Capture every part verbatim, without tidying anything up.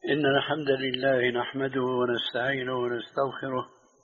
إن الحمد لله نحمده ونستعينه ونستغفره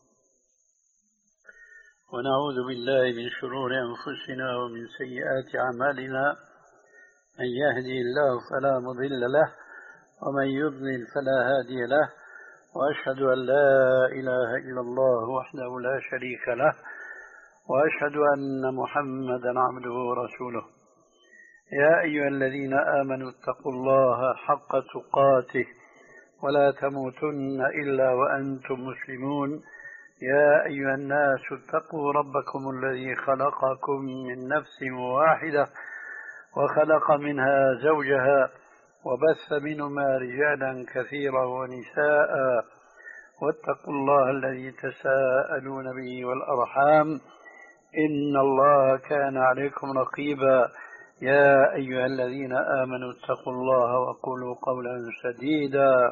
ونعوذ بالله من شرور أنفسنا ومن سيئات أعمالنا. من يهدي الله فلا مضل له ومن يضلل فلا هادي له، وأشهد أن لا إله إلا الله وحده لا شريك له، وأشهد أن محمدا عبده ورسوله. يا أيها الذين آمنوا اتقوا الله حق تقاته ولا تموتن إلا وأنتم مسلمون. يا أيها الناس اتقوا ربكم الذي خلقكم من نفس واحدة وخلق منها زوجها وبث منهما رجالا كثيرا ونساء، واتقوا الله الذي تساءلون به والأرحام إن الله كان عليكم رقيبا. يا أيها الذين آمنوا اتقوا الله وقولوا قولا سديدا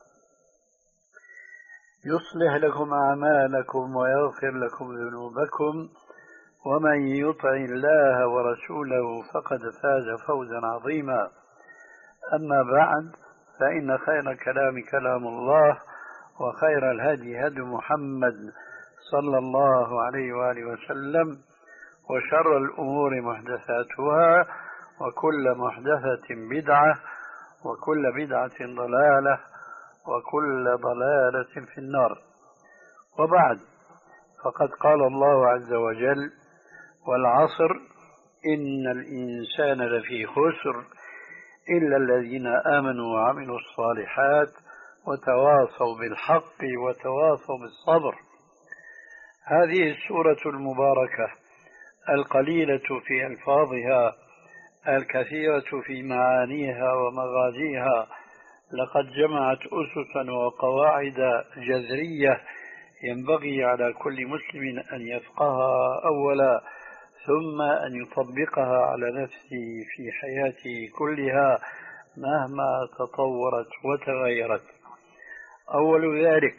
يصلح لكم أعمالكم ويغفر لكم ذنوبكم، ومن يطع الله ورسوله فقد فاز فوزا عظيما. أما بعد، فإن خير الكلام كلام الله، وخير الهدي هدي محمد صلى الله عليه وآله وسلم، وشر الأمور محدثاتها، وكل محدثة بدعة، وكل بدعة ضلالة، وكل ضلالة في النار. وبعد، فقد قال الله عز وجل: والعصر إن الإنسان لفي خسر إلا الذين آمنوا وعملوا الصالحات وتواصوا بالحق وتواصوا بالصبر. هذه السورة المباركة القليلة في ألفاظها الكثيرة في معانيها ومغازيها لقد جمعت أسسا وقواعد جذرية ينبغي على كل مسلم أن يفقهها أولا، ثم أن يطبقها على نفسه في حياته كلها مهما تطورت وتغيرت. أول ذلك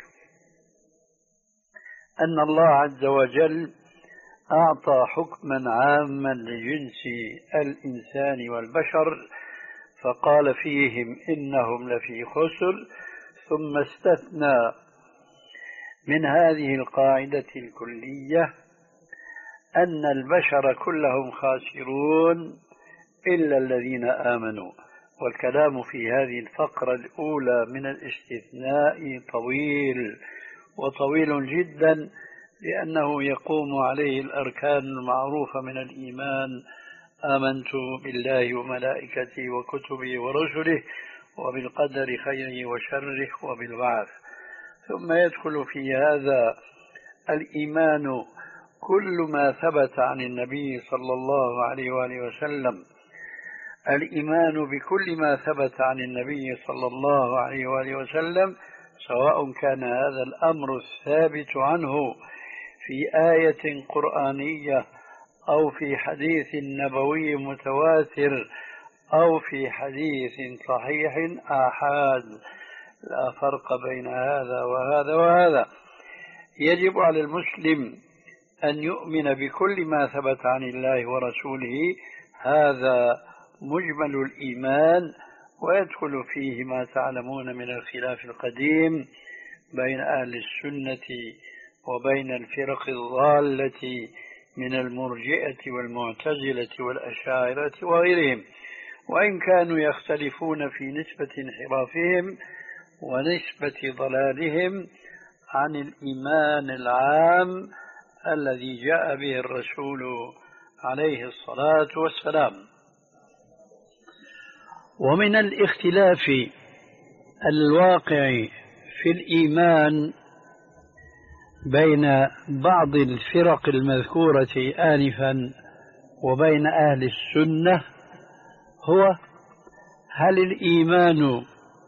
أن الله عز وجل أعطى حكما عاما لجنس الإنسان والبشر، فقال فيهم إنهم لفي خسر، ثم استثنى من هذه القاعدة الكلية أن البشر كلهم خاسرون إلا الذين آمنوا. والكلام في هذه الفقرة الأولى من الاستثناء طويل وطويل جدا، لأنه يقوم عليه الأركان المعروفة من الإيمان: آمنت بالله وملائكته وكتبه ورسله وبالقدر خيره وشره وبالبعث. ثم يدخل في هذا الإيمان كل ما ثبت عن النبي صلى الله عليه وآله وسلم، الإيمان بكل ما ثبت عن النبي صلى الله عليه وآله وسلم، سواء كان هذا الأمر الثابت عنه في آية قرآنية أو في حديث نبوي متواتر أو في حديث صحيح آحاد، لا فرق بين هذا وهذا وهذا. يجب على المسلم أن يؤمن بكل ما ثبت عن الله ورسوله، هذا مجمل الإيمان، ويدخل فيه ما تعلمون من الخلاف القديم بين أهل السنة وبين الفرق الضالة من المرجئة والمعتزلة والأشاعرة وغيرهم، وإن كانوا يختلفون في نسبة انحرافهم ونسبة ضلالهم عن الإيمان العام الذي جاء به الرسول عليه الصلاة والسلام. ومن الاختلاف الواقع في الإيمان بين بعض الفرق المذكورة آنفا وبين أهل السنة هو: هل الإيمان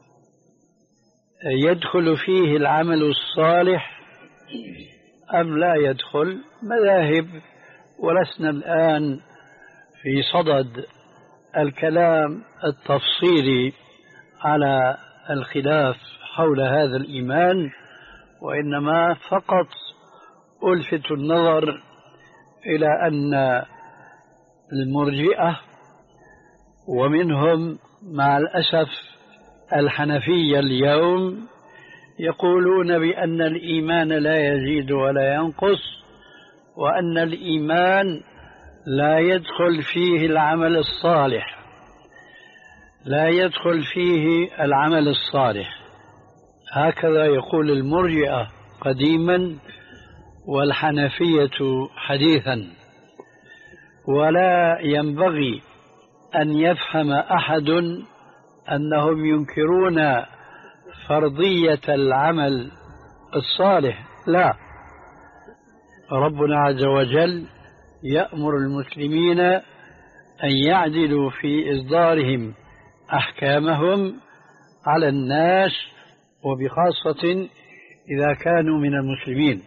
يدخل فيه العمل الصالح أم لا يدخل؟ مذاهب، ولسنا الآن في صدد الكلام التفصيلي على الخلاف حول هذا الإيمان، وإنما فقط ألفت النظر إلى أن المرجئة ومنهم مع الأسف الحنفية اليوم يقولون بأن الإيمان لا يزيد ولا ينقص، وأن الإيمان لا يدخل فيه العمل الصالح، لا يدخل فيه العمل الصالح. هكذا يقول المرجئة قديما والحنفية حديثا. ولا ينبغي أن يفهم أحد أنهم ينكرون فرضية العمل الصالح، لا، ربنا عز وجل يأمر المسلمين أن يعدلوا في إصدارهم أحكامهم على الناس، وبخاصة إذا كانوا من المسلمين.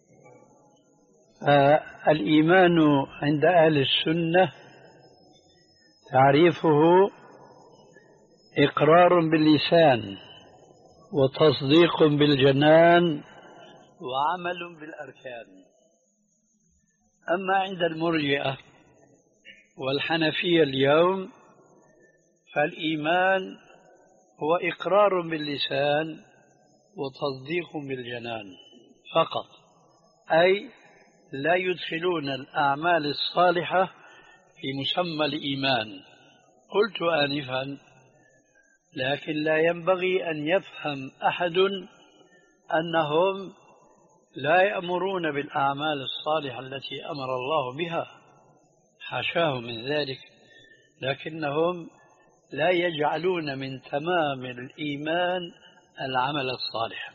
الإيمان عند أهل السنة تعريفه إقرار باللسان وتصديق بالجنان وعمل بالأركان. أما عند المرجئة والحنفية اليوم فالإيمان هو إقرار باللسان وتصديق بالجنان فقط، أي لا يدخلون الأعمال الصالحة في مسمى الإيمان. قلت آنفا لكن لا ينبغي أن يفهم أحد أنهم لا يأمرون بالأعمال الصالحة التي أمر الله بها، حاشاه من ذلك، لكنهم لا يجعلون من تمام الإيمان العمل الصالح.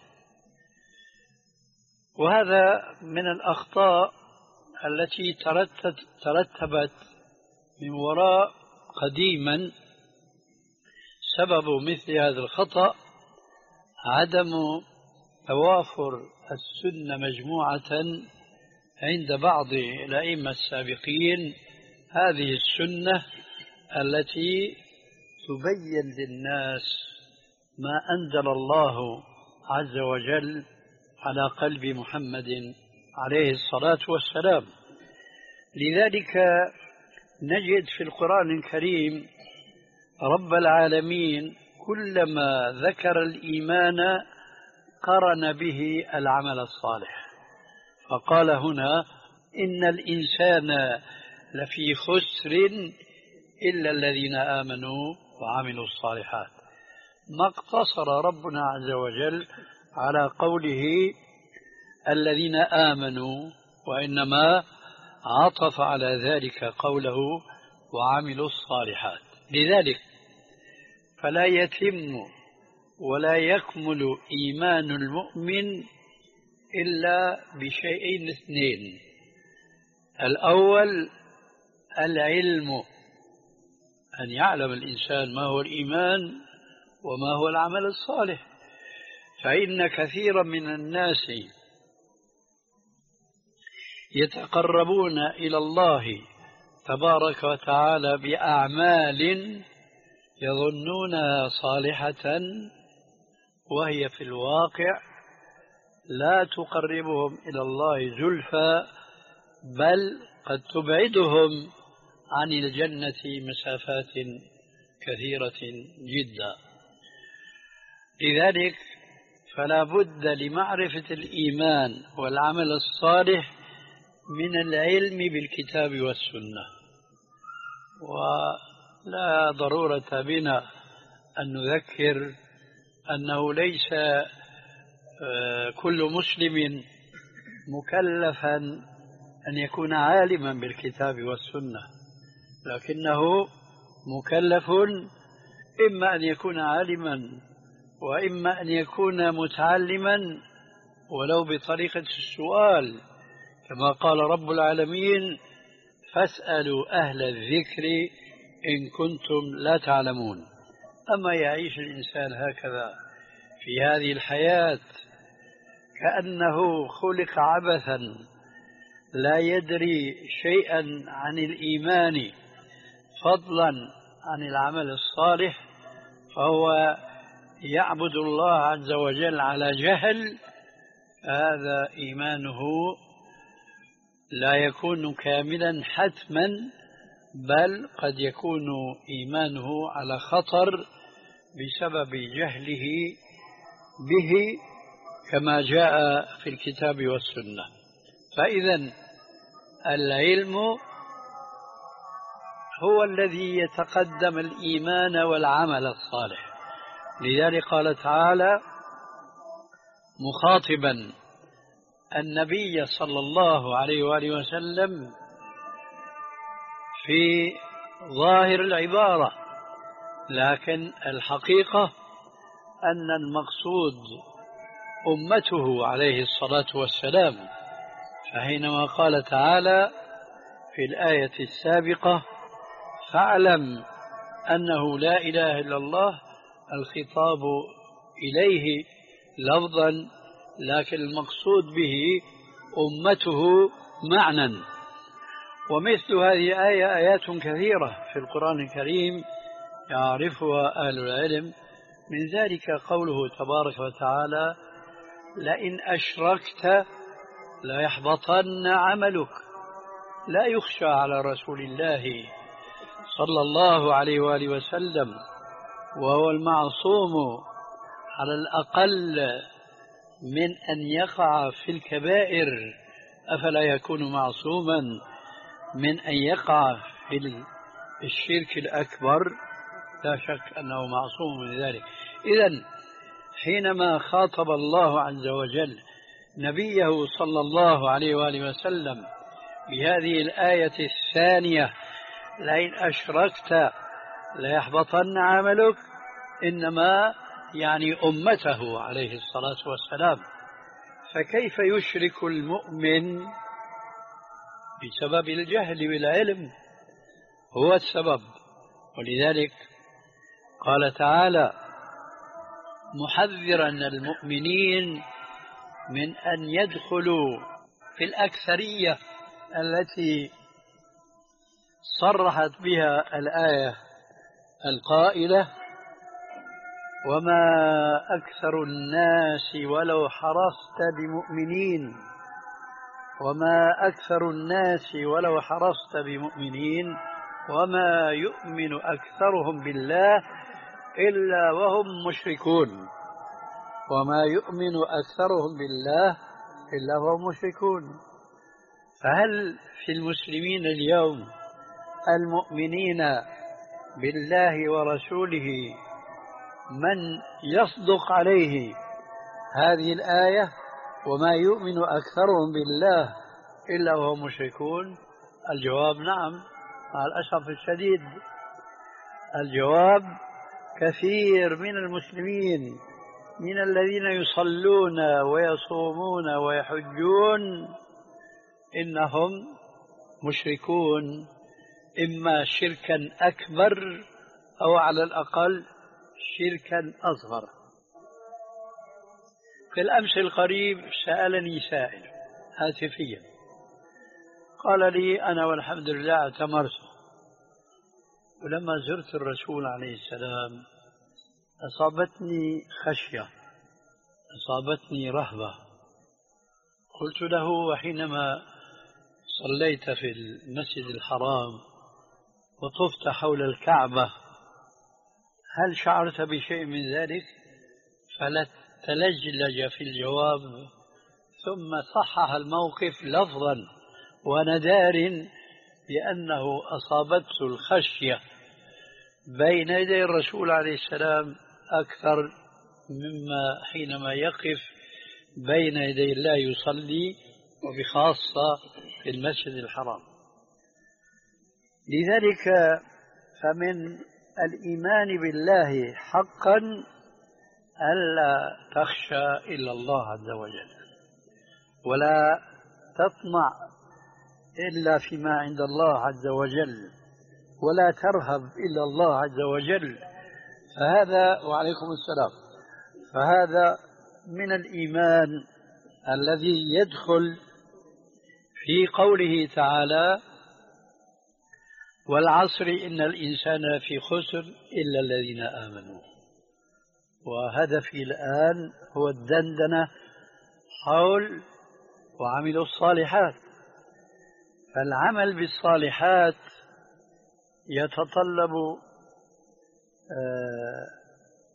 وهذا من الأخطاء التي ترتبت من وراء قديما. سبب مثل هذا الخطأ عدم توافر السنة مجموعة عند بعض الأئمة السابقين، هذه السنة التي تبين للناس ما أنزل الله عز وجل على قلب محمد عليه الصلاة والسلام. لذلك نجد في القرآن الكريم رب العالمين كلما ذكر الإيمان قرن به العمل الصالح، فقال هنا إن الإنسان لفي خسر إلا الذين آمنوا وعملوا الصالحات. ما اقتصر ربنا عز وجل على قوله الذين آمنوا، وإنما عطف على ذلك قوله وعملوا الصالحات. لذلك فلا يتم ولا يكمل إيمان المؤمن إلا بشيئين اثنين: الأول العلم، أن يعلم الإنسان ما هو الإيمان وما هو العمل الصالح. فإن كثيرا من الناس يتقربون إلى الله تبارك وتعالى بأعمال يظنونها صالحة، وهي في الواقع لا تقربهم إلى الله زلفى، بل قد تبعدهم عن الجنة مسافات كثيرة جدا. لذلك فلا بد لمعرفة الإيمان والعمل الصالح من العلم بالكتاب والسنة. ولا ضرورة بنا أن نذكر أنه ليس كل مسلم مكلفا أن يكون عالما بالكتاب والسنة، لكنه مكلف إما أن يكون عالما وإما أن يكون متعلما ولو بطريقة السؤال، كما قال رب العالمين فاسألوا أهل الذكر إن كنتم لا تعلمون. أما يعيش الإنسان هكذا في هذه الحياة كأنه خلق عبثا لا يدري شيئا عن الإيمان فضلا عن العمل الصالح، فهو يعبد الله عز وجل على جهل، هذا إيمانه لا يكون كاملا حتما، بل قد يكون إيمانه على خطر بسبب جهله به كما جاء في الكتاب والسنة. فإذا العلم هو الذي يتقدم الإيمان والعمل الصالح. لذلك قال تعالى مخاطبا النبي صلى الله عليه وآله وسلم في ظاهر العبارة، لكن الحقيقة أن المقصود أمته عليه الصلاة والسلام. فحينما قال تعالى في الآية السابقة فاعلم أنه لا إله إلا الله، الخطاب إليه لفظا، لكن المقصود به أمته معنى. ومثل هذه الآية آيات كثيرة في القرآن الكريم يعرفها أهل العلم، من ذلك قوله تبارك وتعالى لئن أشركت ليحبطن عملك. لا يخشى على رسول الله صلى الله عليه وآله وسلم وهو المعصوم على الأقل من أن يقع في الكبائر، أفلا يكون معصوما من أن يقع في الشرك الأكبر؟ لا شك أنه معصوم من ذلك. إذن حينما خاطب الله عز وجل نبيه صلى الله عليه وآله وسلم بهذه الآية الثانية لئن أشركت ليحبطن عملك، إنما يعني أمته عليه الصلاة والسلام. فكيف يشرك المؤمن بسبب الجهل بالعلم؟ هو السبب. ولذلك قال تعالى محذرا المؤمنين من أن يدخلوا في الأكثرية التي صرحت بها الآية القائلة وما أكثر الناس ولو حرصت بمؤمنين، وما أكثر الناس ولو حرصت بمؤمنين وما يؤمن أكثرهم بالله إلا وهم مشركون. وما يؤمن أكثرهم بالله إلا وهم مشركون. فهل في المسلمين اليوم المؤمنين بالله ورسوله من يصدق عليه هذه الآية وما يؤمن أكثرهم بالله إلا وهم مشركون؟ الجواب نعم، مع الأسف الشديد. الجواب كثير من المسلمين من الذين يصلون ويصومون ويحجون إنهم مشركون، إما شركا أكبر أو على الأقل شركا أصغر. في الأمس القريب سألني سائل هاتفيا قال لي أنا والحمد لله اعتمرت، ولما زرت الرسول عليه السلام أصابتني خشية، أصابتني رهبة. قلت له وحينما صليت في المسجد الحرام وطفت حول الكعبة هل شعرت بشيء من ذلك؟ فلتلجلج في الجواب ثم صحح الموقف لفظا وندار بأنه أصابته الخشية بين يدي الرسول عليه السلام أكثر مما حينما يقف بين يدي الله يصلي، وبخاصة في المسجد الحرام. لذلك فمن الإيمان بالله حقا ألا تخشى إلا الله عز وجل، ولا تطمع إلا فيما عند الله عز وجل، ولا ترهب إلا الله عز وجل. فهذا وعليكم السلام فهذا من الإيمان الذي يدخل في قوله تعالى والعصر إن الإنسان في خسر إلا الذين آمنوا. وهدفي الآن هو الدندنة حول وعملوا الصالحات. فالعمل بالصالحات يتطلب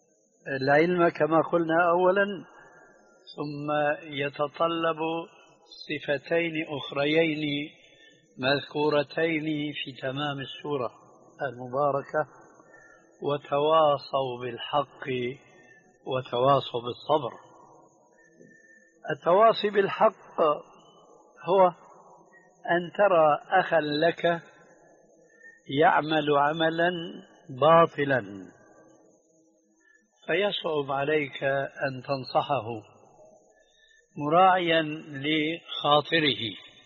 العلم كما قلنا أولا، ثم يتطلب صفتين أخريين مذكورتين في تمام السورة المباركة: وتواصوا بالحق وتواصوا بالصبر. التواصي بالحق هو أن ترى أخا لك يعمل عملا باطلا فيصعب عليك أن تنصحه مراعيا لخاطره.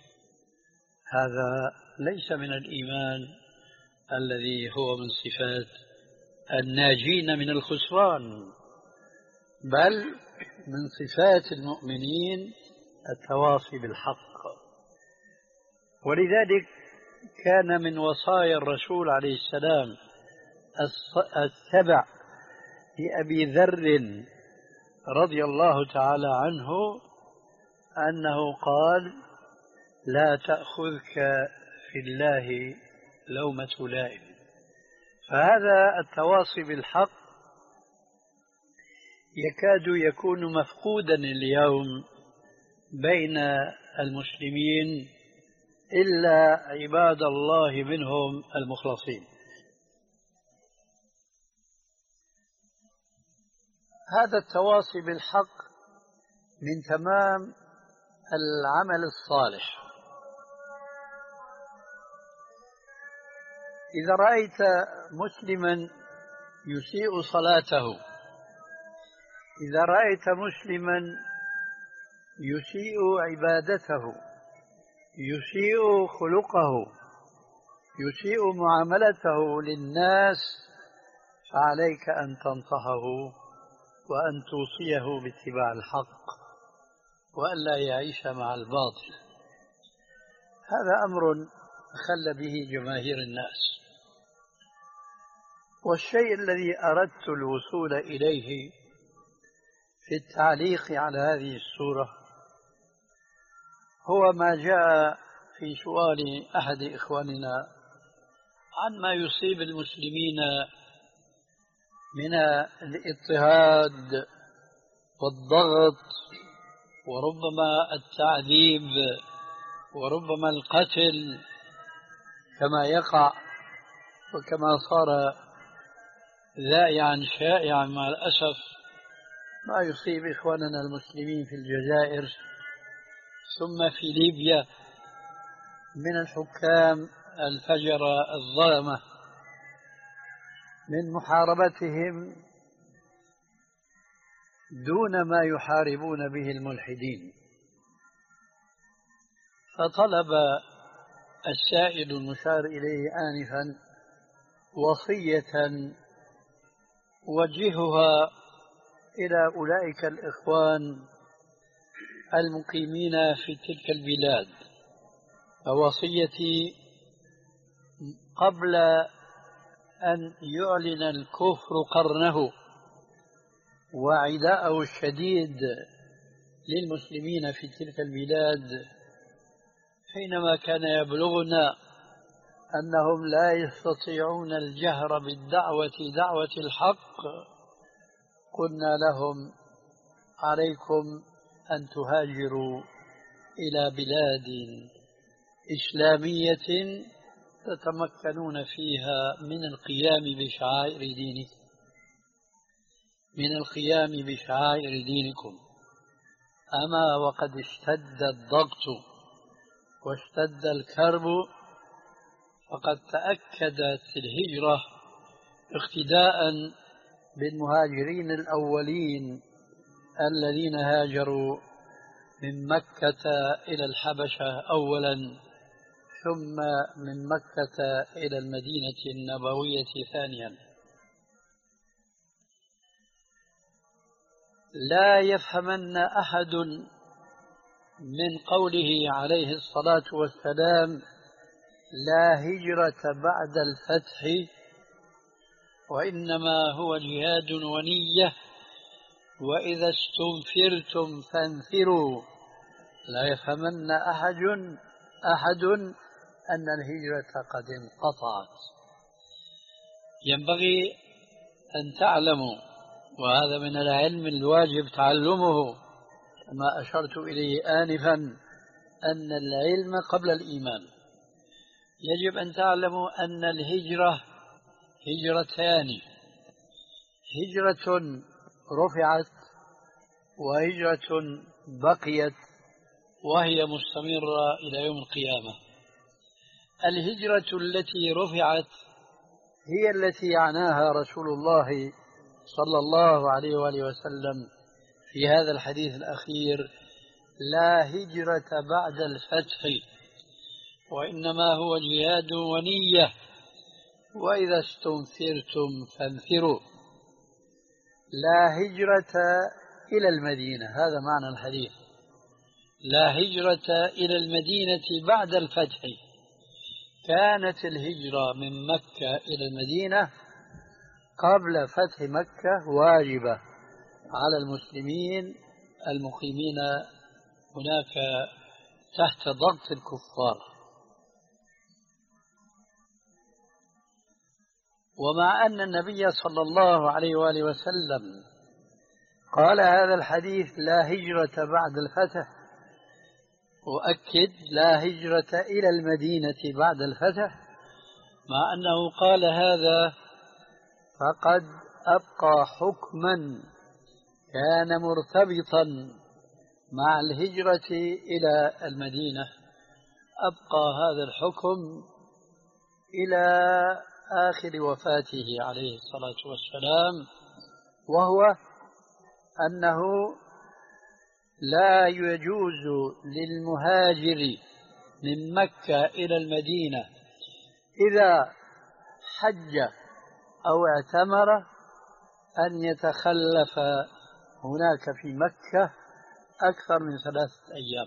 هذا ليس من الإيمان الذي هو من صفات الناجين من الخسران، بل من صفات المؤمنين التواصي بالحق. ولذلك كان من وصايا الرسول عليه السلام السبع لأبي ذر رضي الله تعالى عنه أنه قال: لا تأخذك في الله لومة لائم. فهذا التواصي بالحق يكاد يكون مفقودا اليوم بين المسلمين إلا عباد الله منهم المخلصين. هذا التواصي بالحق من تمام العمل الصالح. إذا رأيت مسلما يسيء صلاته، إذا رأيت مسلما يسيء عبادته، يسيء خلقه، يسيء معاملته للناس، فعليك أن تنصحه وأن توصيه باتباع الحق وأن لا يعيش مع الباطل. هذا أمر خل به جماهير الناس. والشيء الذي أردت الوصول إليه في التعليق على هذه السورة هو ما جاء في سؤال أحد إخواننا عن ما يصيب المسلمين من الاضطهاد والضغط وربما التعذيب وربما القتل كما يقع وكما صار ذائعا شائعا مع الأسف ما يصيب إخواننا المسلمين في الجزائر ثم في ليبيا من الحكام الفجرة الظلمة من محاربتهم دون ما يحاربون به الملحدين. فطلب السائل المشار إليه آنفا وصية وجهها إلى أولئك الإخوان المقيمين في تلك البلاد. فوصيتي قبل أن يعلن الكفر قرنه وعداءه الشديد للمسلمين في تلك البلاد، حينما كان يبلغنا أنهم لا يستطيعون الجهر بالدعوة دعوة الحق، قلنا لهم: عليكم أن تهاجروا إلى بلاد إسلامية تتمكنون فيها من القيام بشعائر دينكم من القيام بشعائر دينكم أما وقد اشتد الضغط واشتد الكرب، فقد تأكدت الهجرة اقتداء بالمهاجرين الأولين الذين هاجروا من مكة إلى الحبشة أولا، ثم من مكة إلى المدينة النبوية ثانيا. لا يفهمن أحد من قوله عليه الصلاة والسلام: لا هجرة بعد الفتح، وإنما هو جهاد ونية، وإذا استنفرتم فانفروا. لا يفهمن أحد أحد أن الهجرة قد انقطعت. ينبغي أن تعلموا وهذا من العلم الواجب تعلمه كما أشرت إليه آنفا أن العلم قبل الإيمان. يجب أن تعلموا أن الهجرة هجرتان: هجرة رفعت وهجرة بقيت وهي مستمرة إلى يوم القيامة. الهجرة التي رفعت هي التي عناها رسول الله صلى الله عليه وآله وسلم في هذا الحديث الأخير: لا هجرة بعد الفتح، وإنما هو جهاد ونية، وإذا استنفرتم فانفروا. لا هجرة إلى المدينة، هذا معنى الحديث. لا هجرة إلى المدينة بعد الفتح. كانت الهجرة من مكة إلى المدينة قبل فتح مكة واجبة على المسلمين المقيمين هناك تحت ضغط الكفار. ومع أن النبي صلى الله عليه وآله وسلم قال هذا الحديث: لا هجرة بعد الفتح، وأكد: لا هجرة إلى المدينة بعد الفتح، مع أنه قال هذا فقد أبقى حكما كان مرتبطا مع الهجرة إلى المدينة. أبقى هذا الحكم إلى آخر وفاته عليه الصلاة والسلام، وهو أنه لا يجوز للمهاجر من مكة إلى المدينة إذا حج أو اعتمر أن يتخلف هناك في مكة أكثر من ثلاثة أيام،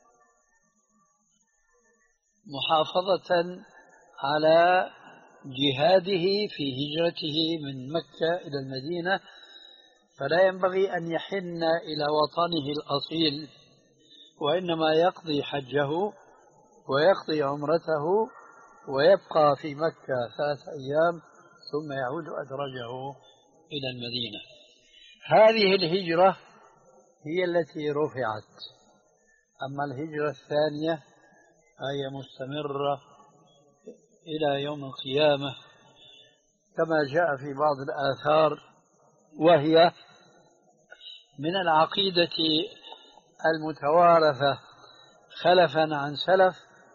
محافظة على جهاده في هجرته من مكة إلى المدينة. فلا ينبغي أن يحن إلى وطنه الأصيل، وإنما يقضي حجه ويقضي عمرته ويبقى في مكة ثلاثة أيام ثم يعود أدرجه إلى المدينة. هذه الهجرة هي التي رفعت. أما الهجرة الثانية هي مستمرة إلى يوم القيامة كما جاء في بعض الآثار، وهي من العقيدة المتوارثة خلفا عن سلف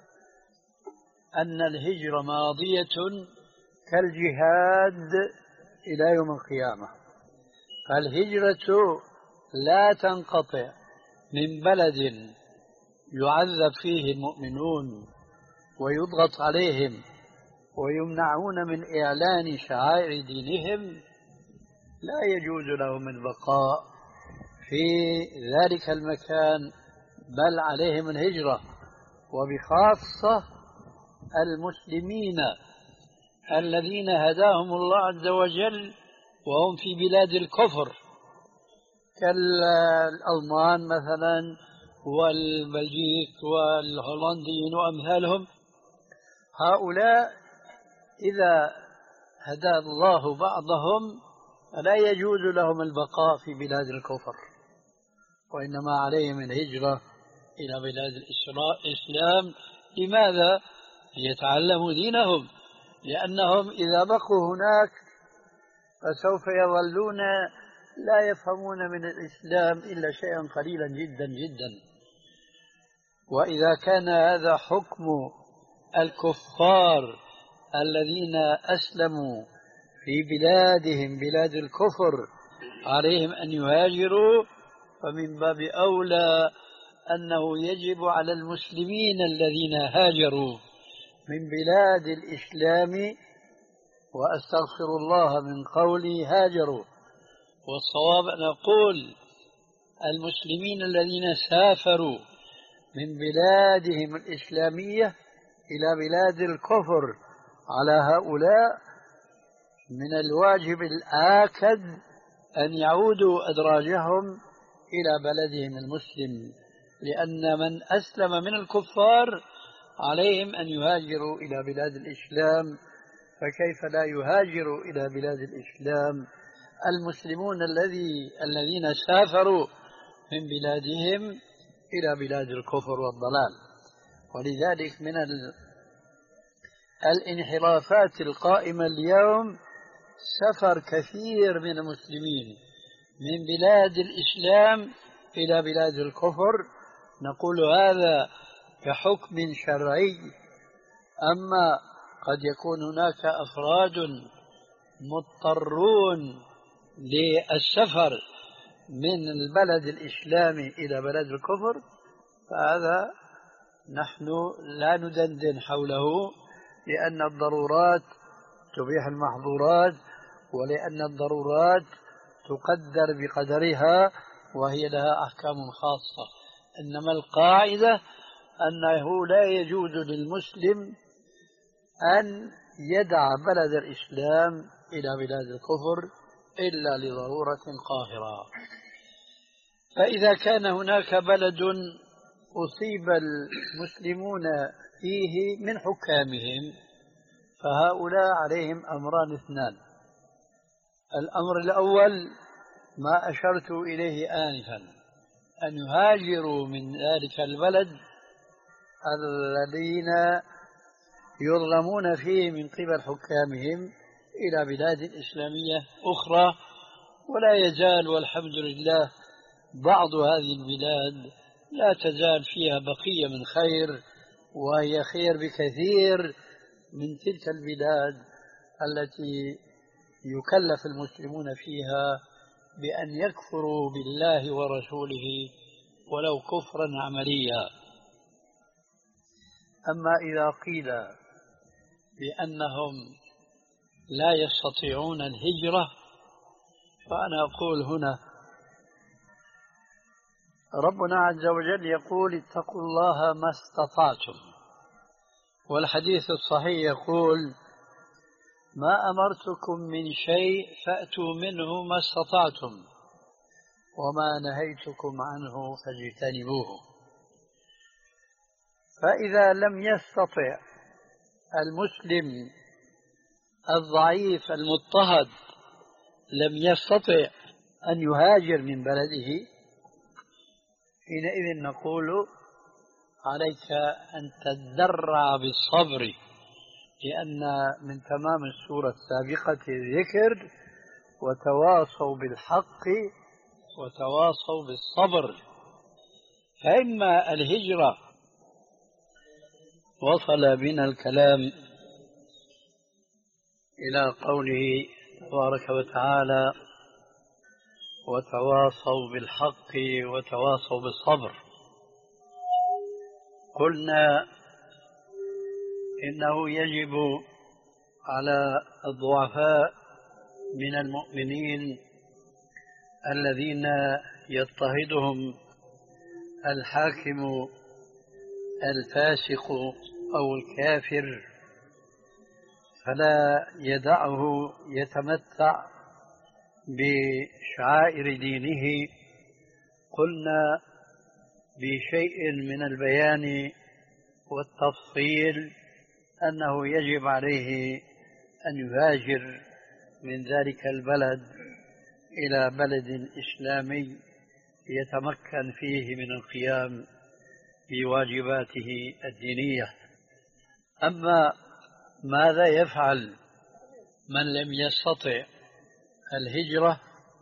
أن الهجرة ماضية كالجهاد إلى يوم القيامة. فالهجرة لا تنقطع من بلد يعذب فيه المؤمنون ويضغط عليهم ويمنعون من إعلان شعائر دينهم، لا يجوز لهم البقاء في ذلك المكان، بل عليهم الهجرة، وبخاصة المسلمين الذين هداهم الله عز وجل وهم في بلاد الكفر كالألمان مثلا والبلجيك والهولنديين وأمثالهم. هؤلاء إذا هدى الله بعضهم فلا يجوز لهم البقاء في بلاد الكفر، وإنما عليهم الهجرة إلى بلاد الإسلام. لماذا؟ ليتعلموا دينهم، لأنهم إذا بقوا هناك فسوف يظلون لا يفهمون من الإسلام إلا شيئا قليلا جدا جدا. وإذا كان هذا حكم الكفار الذين أسلموا في بلادهم بلاد الكفر عليهم أن يهاجروا، فمن باب أولى أنه يجب على المسلمين الذين هاجروا من بلاد الإسلام، وأستغفر الله من قولي هاجروا، والصواب أن أقول المسلمين الذين سافروا من بلادهم الإسلامية إلى بلاد الكفر، على هؤلاء من الواجب الآكد أن يعودوا أدراجهم إلى بلدهم المسلم، لأن من أسلم من الكفار عليهم أن يهاجروا إلى بلاد الإسلام، فكيف لا يهاجروا إلى بلاد الإسلام المسلمون الذي الذين سافروا من بلادهم إلى بلاد الكفر والضلال. ولذلك من الانحرافات القائمة اليوم سفر كثير من المسلمين من بلاد الإسلام إلى بلاد الكفر. نقول هذا كحكم شرعي، أما قد يكون هناك أفراد مضطرون للسفر من البلد الإسلامي إلى بلد الكفر، فهذا نحن لا ندندن حوله، لأن الضرورات تبيح المحظورات، ولأن الضرورات تقدر بقدرها وهي لها أحكام خاصة. إنما القاعدة أنه لا يجوز للمسلم أن يدع بلد الإسلام إلى بلاد الكفر إلا لضرورة قاهرة. فإذا كان هناك بلد أصيب المسلمون فيه من حكامهم، فهؤلاء عليهم أمران اثنان. الأمر الأول ما أشرت إليه آنفا، أن يهاجروا من ذلك البلد الذين يظلمون فيه من قبل حكامهم إلى بلاد إسلامية أخرى. ولا يزال والحمد لله بعض هذه البلاد لا تزال فيها بقية من خير، وهي خير بكثير من تلك البلاد التي يكلف المسلمون فيها بأن يكفروا بالله ورسوله ولو كفرا عمليا. أما إذا قيل بأنهم لا يستطيعون الهجرة، فأنا أقول هنا ربنا عز وجل يقول اتقوا الله ما استطعتم، والحديث الصحيح يقول ما أمرتكم من شيء فأتوا منه ما استطعتم وما نهيتكم عنه فاجتنبوه. فإذا لم يستطع المسلم الضعيف المضطهد لم يستطع أن يهاجر من بلده، حينئذ نقول عليك أن تتدرع بالصبر، لأن من تمام السورة السابقة الذكر وتواصوا بالحق وتواصوا بالصبر. فإما الهجرة وصل بنا الكلام إلى قوله تبارك وتعالى وتواصوا بالحق وتواصوا بالصبر. قلنا إنه يجب على الضعفاء من المؤمنين الذين يضطهدهم الحاكم الفاسق أو الكافر فلا يدعه يتمتع بشعائر دينه. قلنا بشيء من البيان والتفصيل أنه يجب عليه أن يهاجر من ذلك البلد إلى بلد إسلامي يتمكن فيه من القيام بواجباته الدينية. أما ماذا يفعل من لم يستطع الهجرة؟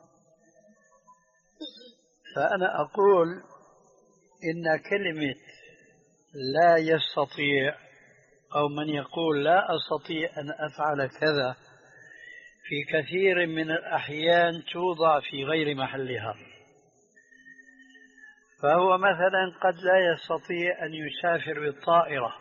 فأنا أقول إن كلمة لا يستطيع أو من يقول لا أستطيع أن أفعل كذا في كثير من الأحيان توضع في غير محلها. فهو مثلا قد لا يستطيع أن يسافر بالطائرة،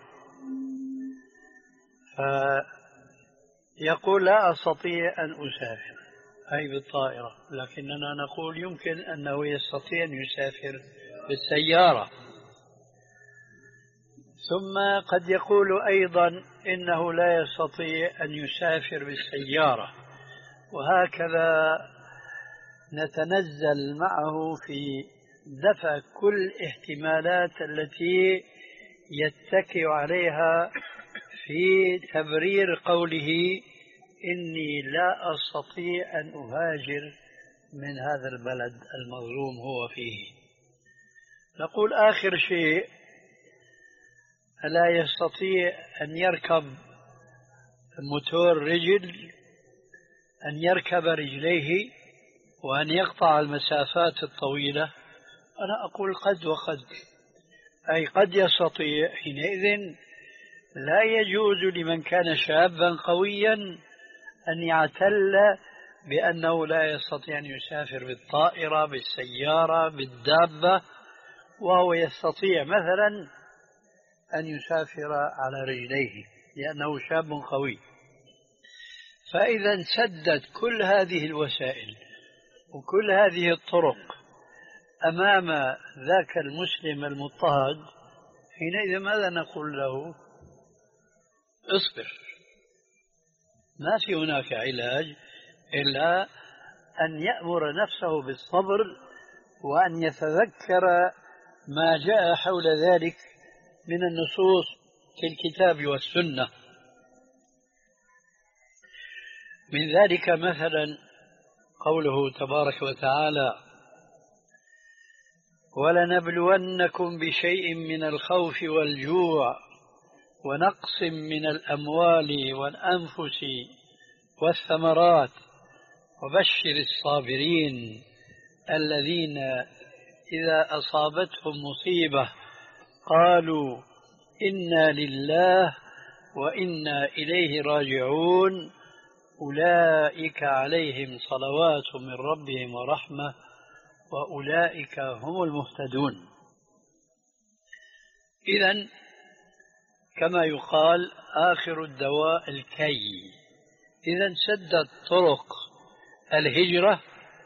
فيقول لا أستطيع أن أسافر أي بالطائرة، لكننا نقول يمكن أنه يستطيع أن يسافر بالسيارة. ثم قد يقول أيضا إنه لا يستطيع أن يسافر بالسيارة، وهكذا نتنزل معه في دفع كل الاحتمالات التي يتكئ عليها في تبرير قوله إني لا أستطيع أن أهاجر من هذا البلد المظلوم هو فيه. نقول آخر شيء: ألا يستطيع أن يركب موتور رجل، أن يركب رجليه وأن يقطع المسافات الطويلة؟ أنا أقول قد وقد، أي قد يستطيع. حينئذ لا يجوز لمن كان شابا قويا أن يعتل بأنه لا يستطيع أن يسافر بالطائرة، بالسيارة، بالدابة، وهو يستطيع مثلا أن يسافر على رجليه لأنه شاب قوي. فإذا انسدت كل هذه الوسائل وكل هذه الطرق أمام ذاك المسلم المضطهد، حينئذ ماذا نقول له؟ اصبر. ما في هناك علاج إلا أن يأمر نفسه بالصبر وأن يتذكر ما جاء حول ذلك من النصوص في الكتاب والسنة. من ذلك مثلا قوله تبارك وتعالى: ولنبلونكم بشيء من الخوف والجوع ونقص من الأموال والأنفس والثمرات وبشر الصابرين الذين إذا أصابتهم مصيبة قالوا إنا لله وإنا إليه راجعون أولئك عليهم صلوات من ربهم ورحمة وأولئك هم المهتدون. إذن كما يقال آخر الدواء الكي. إذن سدت طرق الهجرة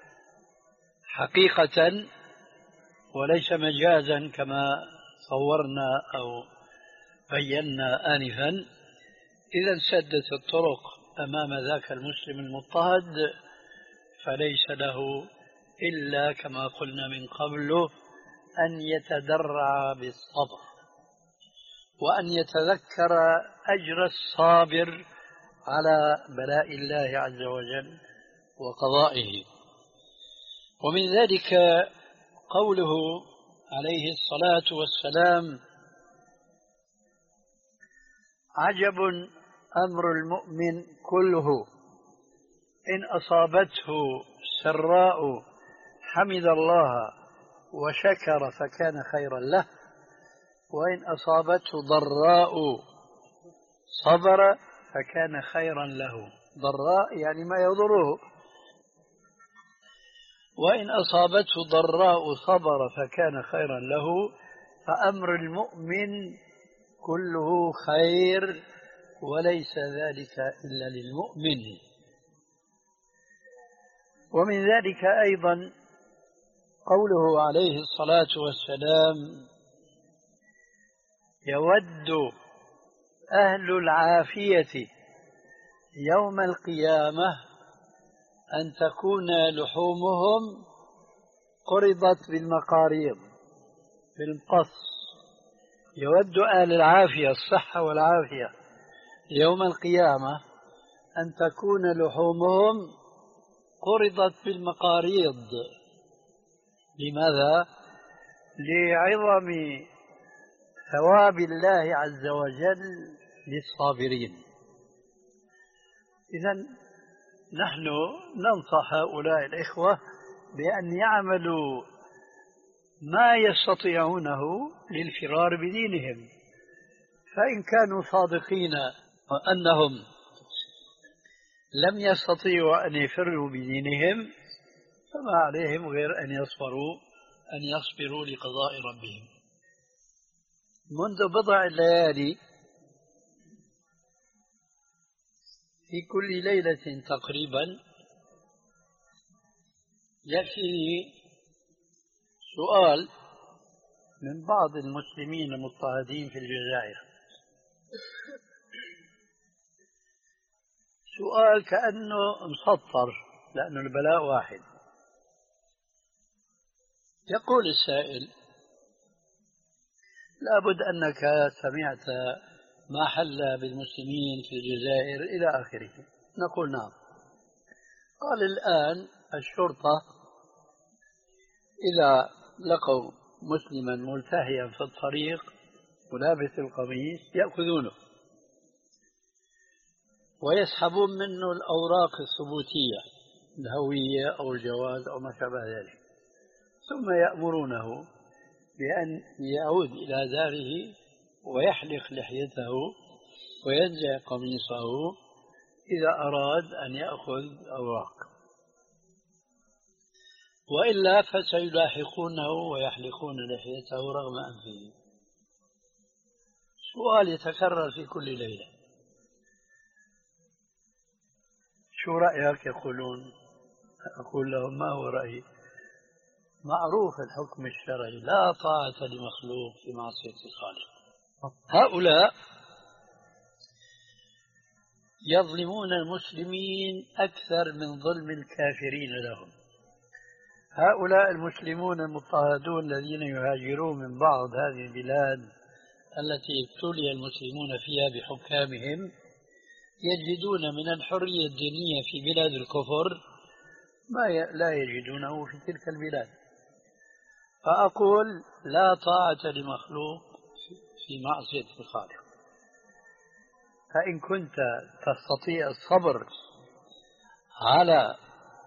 حقيقة وليس مجازا كما صورنا أو بينا آنفا. إذن سدت الطرق أمام ذاك المسلم المضطهد، فليس له إلا كما قلنا من قبل أن يتدرع بالصبر وأن يتذكر أجر الصابر على بلاء الله عز وجل وقضائه. ومن ذلك قوله عليه الصلاة والسلام: عجب أمر المؤمن كله، إن أصابته سراء حمد الله وشكر فكان خيرا له، وإن أصابته ضراء صبر فكان خيرا له. ضراء يعني ما يضره، وإن أصابته ضراء صبر فكان خيرا له. فأمر المؤمن كله خير وليس ذلك إلا للمؤمن. ومن ذلك أيضا قوله عليه الصلاة والسلام: يود أهل العافية يوم القيامة أن تكون لحومهم قرضت بالمقاريض بالمقص. يود أهل العافية الصحة والعافية يوم القيامة أن تكون لحومهم قرضت بالمقاريض. لماذا؟ لعظم ثواب الله عز وجل للصابرين. إذن نحن ننصح هؤلاء الإخوة بأن يعملوا ما يستطيعونه للفرار بدينهم، فإن كانوا صادقين وأنهم لم يستطيعوا أن يفروا بدينهم فما عليهم غير أن يصبروا أن يصبروا لقضاء ربهم. منذ بضع ليالي في كل ليلة تقريبا يأتيني سؤال من بعض المسلمين المضطهدين في الجزائر، سؤال كأنه مسطر لأنه البلاء واحد. يقول السائل: لابد أنك سمعت ما حل بالمسلمين في الجزائر إلى آخره. نقول نعم. قال الآن الشرطة إذا لقوا مسلما ملتهيا في الطريق ولابس القميص يأخذونه ويسحبون منه الأوراق الثبوتية، الهوية أو الجواز أو ما شابه ذلك، ثم يأمرونه بأن يعود إلى داره ويحلق لحيته وينزع قميصه إذا أراد أن يأخذ أوراق، وإلا فسيلاحقونه ويحلقون لحيته رغم أنفه. سؤال يتكرر في كل ليلة، شو رأيك؟ يقولون. أقول لهم ما هو رأيي؟ معروف الحكم الشرعي، لا طاعة لمخلوق في معصية الخالق. هؤلاء يظلمون المسلمين أكثر من ظلم الكافرين لهم. هؤلاء المسلمون المضطهدون الذين يهاجرون من بعض هذه البلاد التي ابتلي المسلمون فيها بحكامهم يجدون من الحرية الدينية في بلاد الكفر ما لا يجدونه في تلك البلاد. فأقول لا طاعة لمخلوق في معصية الخالق. فإن كنت تستطيع الصبر على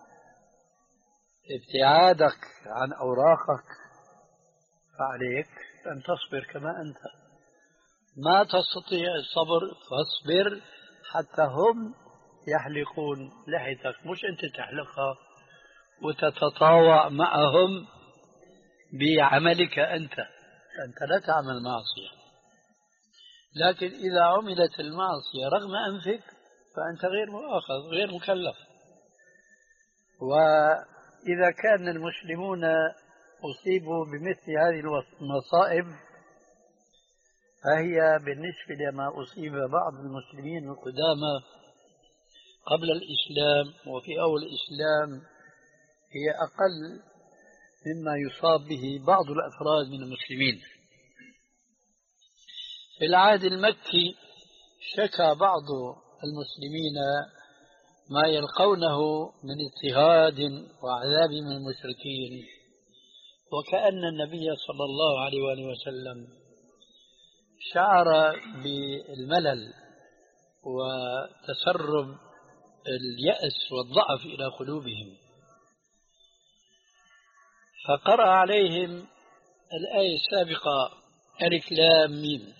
ابتعادك عن أوراقك فعليك أن تصبر كما أنت. ما تستطيع الصبر فاصبر حتى هم يحلقون لحيتك، مش أنت تحلقها وتتطاوع معهم بعملك أنت. أنت لا تعمل معصية، لكن إذا عملت المعصية رغم أنفك فأنت غير مؤاخذ غير مكلف. وإذا كان المسلمون أصيبوا بمثل هذه المصائب فهي بالنسبة لما أصيب بعض المسلمين القدامى قبل الإسلام وفي أول الإسلام هي أقل مما يصاب به بعض الأفراد من المسلمين. في العهد المكي شكى بعض المسلمين ما يلقونه من اضطهاد وعذاب من المشركين، وكأن النبي صلى الله عليه وآله وسلم شعر بالملل وتسرب اليأس والضعف إلى قلوبهم، فقرأ عليهم الآية السابقة ألف لام ميم: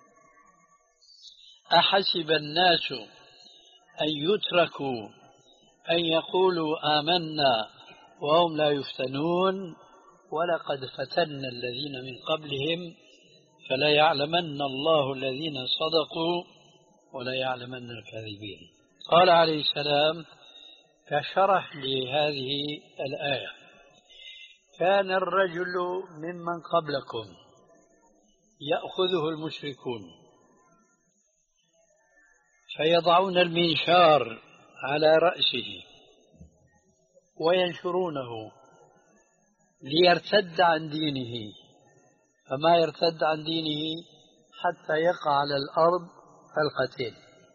أحسب الناس أن يتركوا أن يقولوا آمنا وهم لا يفتنون ولقد فتنا الذين من قبلهم فلا يعلمن الله الذين صدقوا ولا يعلمن الكاذبين. قال عليه السلام كشرح لهذه الآية: كان الرجل ممن قبلكم يأخذه المشركون فيضعون المنشار على رأسه وينشرونه ليرتد عن دينه، فما يرتد عن دينه حتى يقع على الأرض حلقتين.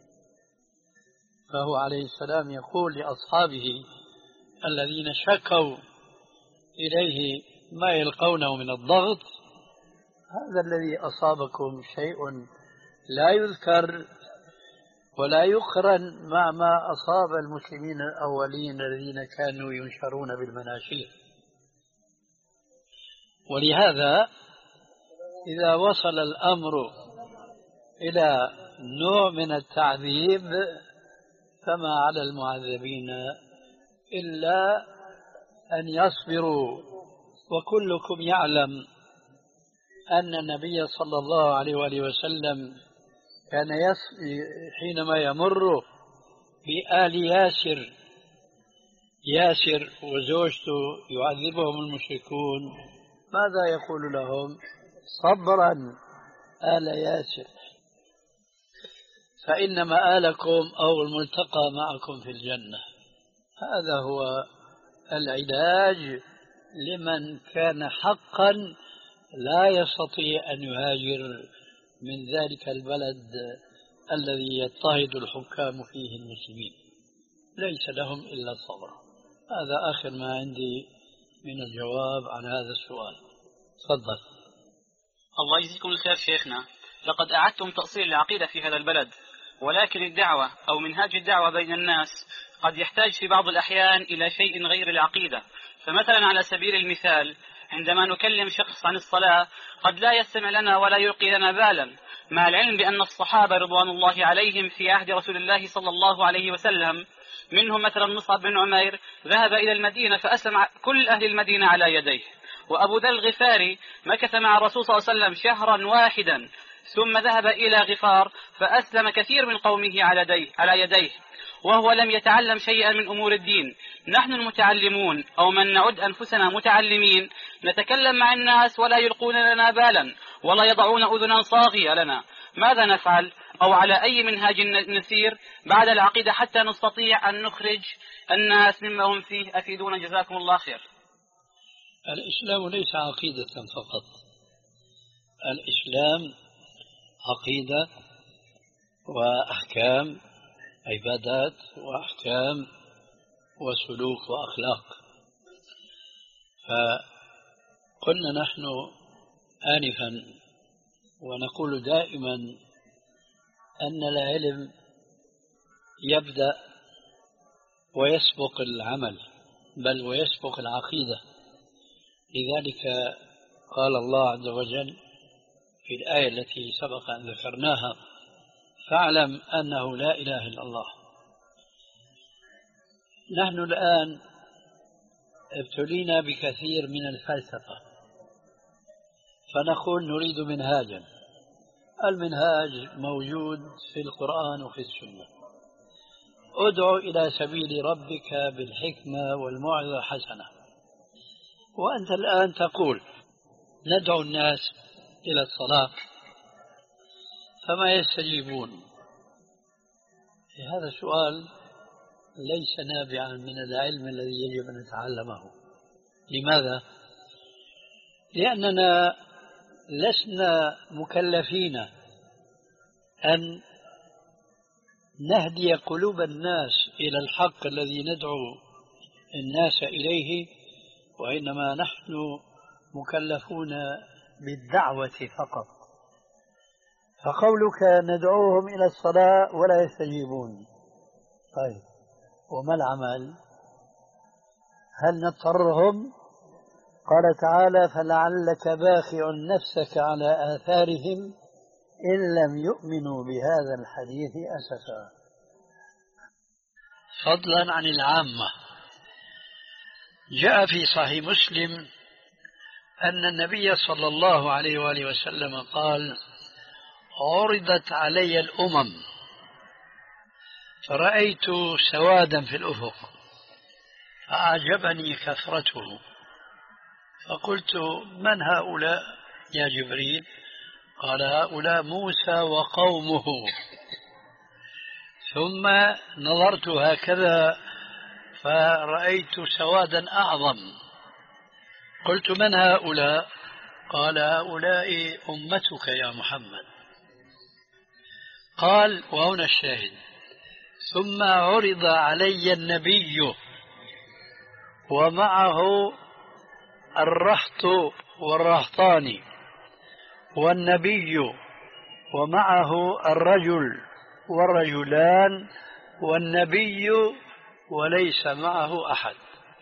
فهو عليه السلام يقول لأصحابه الذين شكوا إليه ما يلقونه من الضغط: هذا الذي أصابكم شيء لا يذكر ولا يقرن مع ما أصاب المسلمين الأولين الذين كانوا ينشرون بالمناشير. ولهذا إذا وصل الأمر إلى نوع من التعذيب فما على المعذبين إلا أن يصبروا. وكلكم يعلم أن النبي صلى الله عليه وآله وسلم كان حينما يمر بآل ياسر ياسر وزوجته يعذبهم المشركون ماذا يقول لهم؟ صبرا آل ياسر فإن مآلكم أو الملتقى معكم في الجنة. هذا هو العلاج لمن كان حقا لا يستطيع أن يهاجر من ذلك البلد الذي يضطهد الحكام فيه المسلمين. ليس لهم إلا الصبر. هذا آخر ما عندي من الجواب عن هذا السؤال. تفضل. الله يجزيكم الخير شيخنا، لقد أعدتم تأصيل العقيدة في هذا البلد، ولكن الدعوة أو منهاج الدعوة بين الناس قد يحتاج في بعض الأحيان إلى شيء غير العقيدة. فمثلا على سبيل المثال عندما نكلم شخص عن الصلاة قد لا يستمع لنا ولا يلقي لنا بالا، مع العلم بأن الصحابة رضوان الله عليهم في عهد رسول الله صلى الله عليه وسلم منهم مثلا مصعب بن عمير ذهب إلى المدينة فأسلم كل أهل المدينة على يديه، وأبو ذر الغفاري مكث مع الرسول صلى الله عليه وسلم شهرا واحدا ثم ذهب إلى غفار فأسلم كثير من قومه على يديه وهو لم يتعلم شيئا من أمور الدين. نحن المتعلمون أو من نعد أنفسنا متعلمين نتكلم مع الناس ولا يلقون لنا بالا ولا يضعون أذنا صاغية لنا. ماذا نفعل أو على أي منهاج نسير بعد العقيدة حتى نستطيع أن نخرج الناس مما هم فيه؟ أفيدونا جزاكم الله خير. الإسلام ليس عقيدة فقط، الإسلام عقيدة وأحكام، عبادات وأحكام وسلوك وأخلاق. فقلنا نحن آنفا ونقول دائما أن العلم يبدأ ويسبق العمل، بل ويسبق العقيدة. لذلك قال الله عز وجل في الآية التي سبق أن ذكرناها: فاعلم أنه لا إله إلا الله. نحن الآن ابتلينا بكثير من الفلسفة، فنقول نريد منهاجا. المنهاج موجود في القرآن وفي السنة: ادعو إلى سبيل ربك بالحكمة والموعظة الحسنة. وأنت الآن تقول ندعو الناس إلى الصلاة فما يستجيبون. هذا سؤال ليس نابعا من العلم الذي يجب أن نتعلمه. لماذا؟ لأننا لسنا مكلفين أن نهدي قلوب الناس إلى الحق الذي ندعو الناس إليه، وإنما نحن مكلفون بالدعوة فقط. فقولك ندعوهم إلى الصلاة ولا يستجيبون، طيب وما العمل؟ هل نضطرهم؟ قال تعالى: فلعلك باخع نفسك على آثارهم إن لم يؤمنوا بهذا الحديث أسفا. فضلا عن العامة، جاء في صحيح مسلم أن النبي صلى الله عليه وآله وسلم قال: عرضت علي الأمم فرأيت سوادا في الأفق فأعجبني كثرته، فقلت: من هؤلاء يا جبريل؟ قال: هؤلاء موسى وقومه. ثم نظرت هكذا فرأيت سوادا أعظم، قلت: من هؤلاء؟ قال: هؤلاء أمتك يا محمد. قال، وهنا الشاهد: ثم عرض علي النبي ومعه الرهط والرهطان، والنبي ومعه الرجل والرجلان، والنبي وليس معه أحد.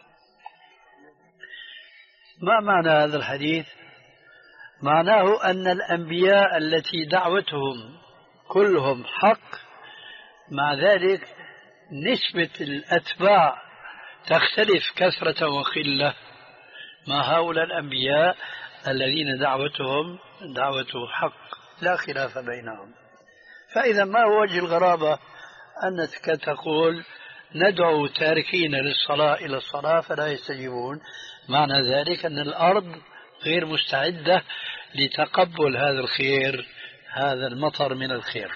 ما معنى هذا الحديث؟ معناه أن الأنبياء التي دعوتهم كلهم حق، مع ذلك نسبة الأتباع تختلف كثرة وقلة مع هؤلاء الأنبياء الذين دعوتهم دعوة حق لا خلاف بينهم. فإذا ما هو وجه الغرابة أنك تقول ندعو تاركين للصلاة إلى الصلاة فلا يستجيبون؟ معنى ذلك أن الأرض غير مستعدة لتقبل هذا الخير، هذا المطر من الخير.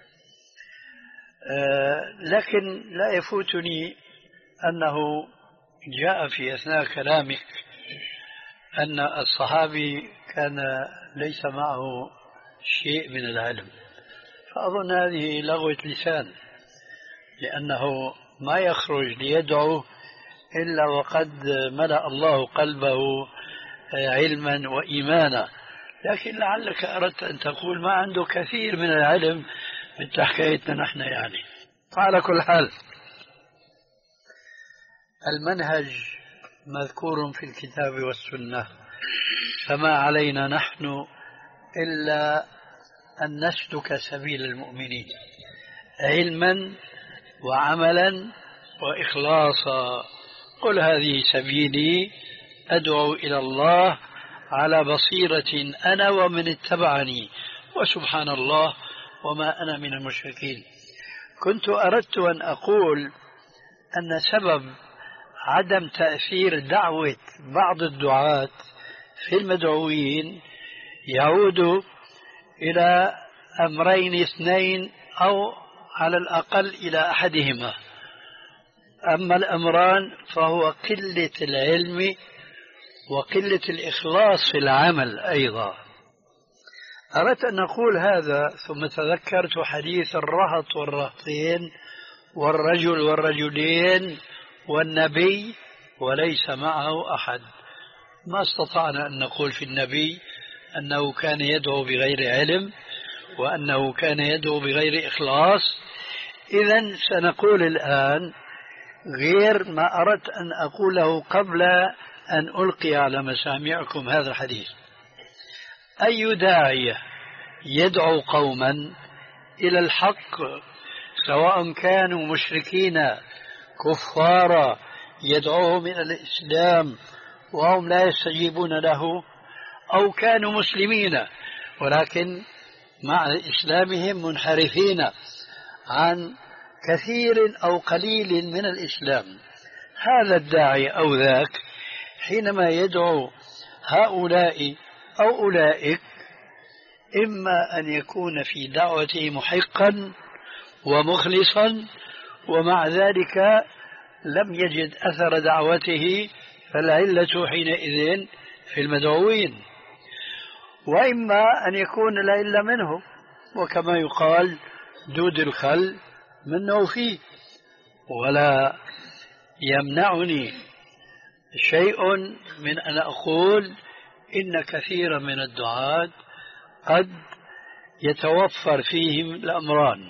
آه لكن لا يفوتني أنه جاء في أثناء كلامك أن الصحابي كان ليس معه شيء من العلم، فأظن هذه لغوة لسان، لأنه ما يخرج ليدعو إلا وقد ملأ الله قلبه علما وإيمانا، لكن لعلك أردت أن تقول ما عنده كثير من العلم مثل حكايتنا نحن يعني. على كل حال المنهج مذكور في الكتاب والسنة، فما علينا نحن إلا أن نسلك سبيل المؤمنين علما وعملا وإخلاصا. قل هذه سبيلي أدعو إلى الله على بصيرة أنا ومن اتبعني وسبحان الله وما أنا من المشركين. كنت أردت أن أقول أن سبب عدم تأثير دعوة بعض الدعاة في المدعوين يعود إلى أمرين اثنين أو على الأقل إلى أحدهما. أما الأمران فهو قلة العلم وقلة الإخلاص في العمل أيضا. أردت أن أقول هذا ثم تذكرت حديث الرهط والرهطين والرجل والرجلين والنبي وليس معه أحد. ما استطعنا أن نقول في النبي أنه كان يدعو بغير علم وأنه كان يدعو بغير إخلاص. إذن سنقول الآن غير ما أردت أن أقوله قبل أن ألقي على مسامعكم هذا الحديث. أي داعية يدعو قوما إلى الحق سواء كانوا مشركين كفارا يدعوهم إلى الإسلام وهم لا يستجيبون له، أو كانوا مسلمين ولكن مع إسلامهم منحرفين عن كثير أو قليل من الإسلام، هذا الداعي أو ذاك حينما يدعو هؤلاء أو أولئك إما أن يكون في دعوته محقا ومخلصا ومع ذلك لم يجد أثر دعوته، فالعلة حينئذ في المدعوين، وإما أن يكون العلة منه، وكما يقال دود الخل منه فيه. ولا يمنعني شيء من أن أقول إن كثيرا من الدعاة قد يتوفر فيهم الأمران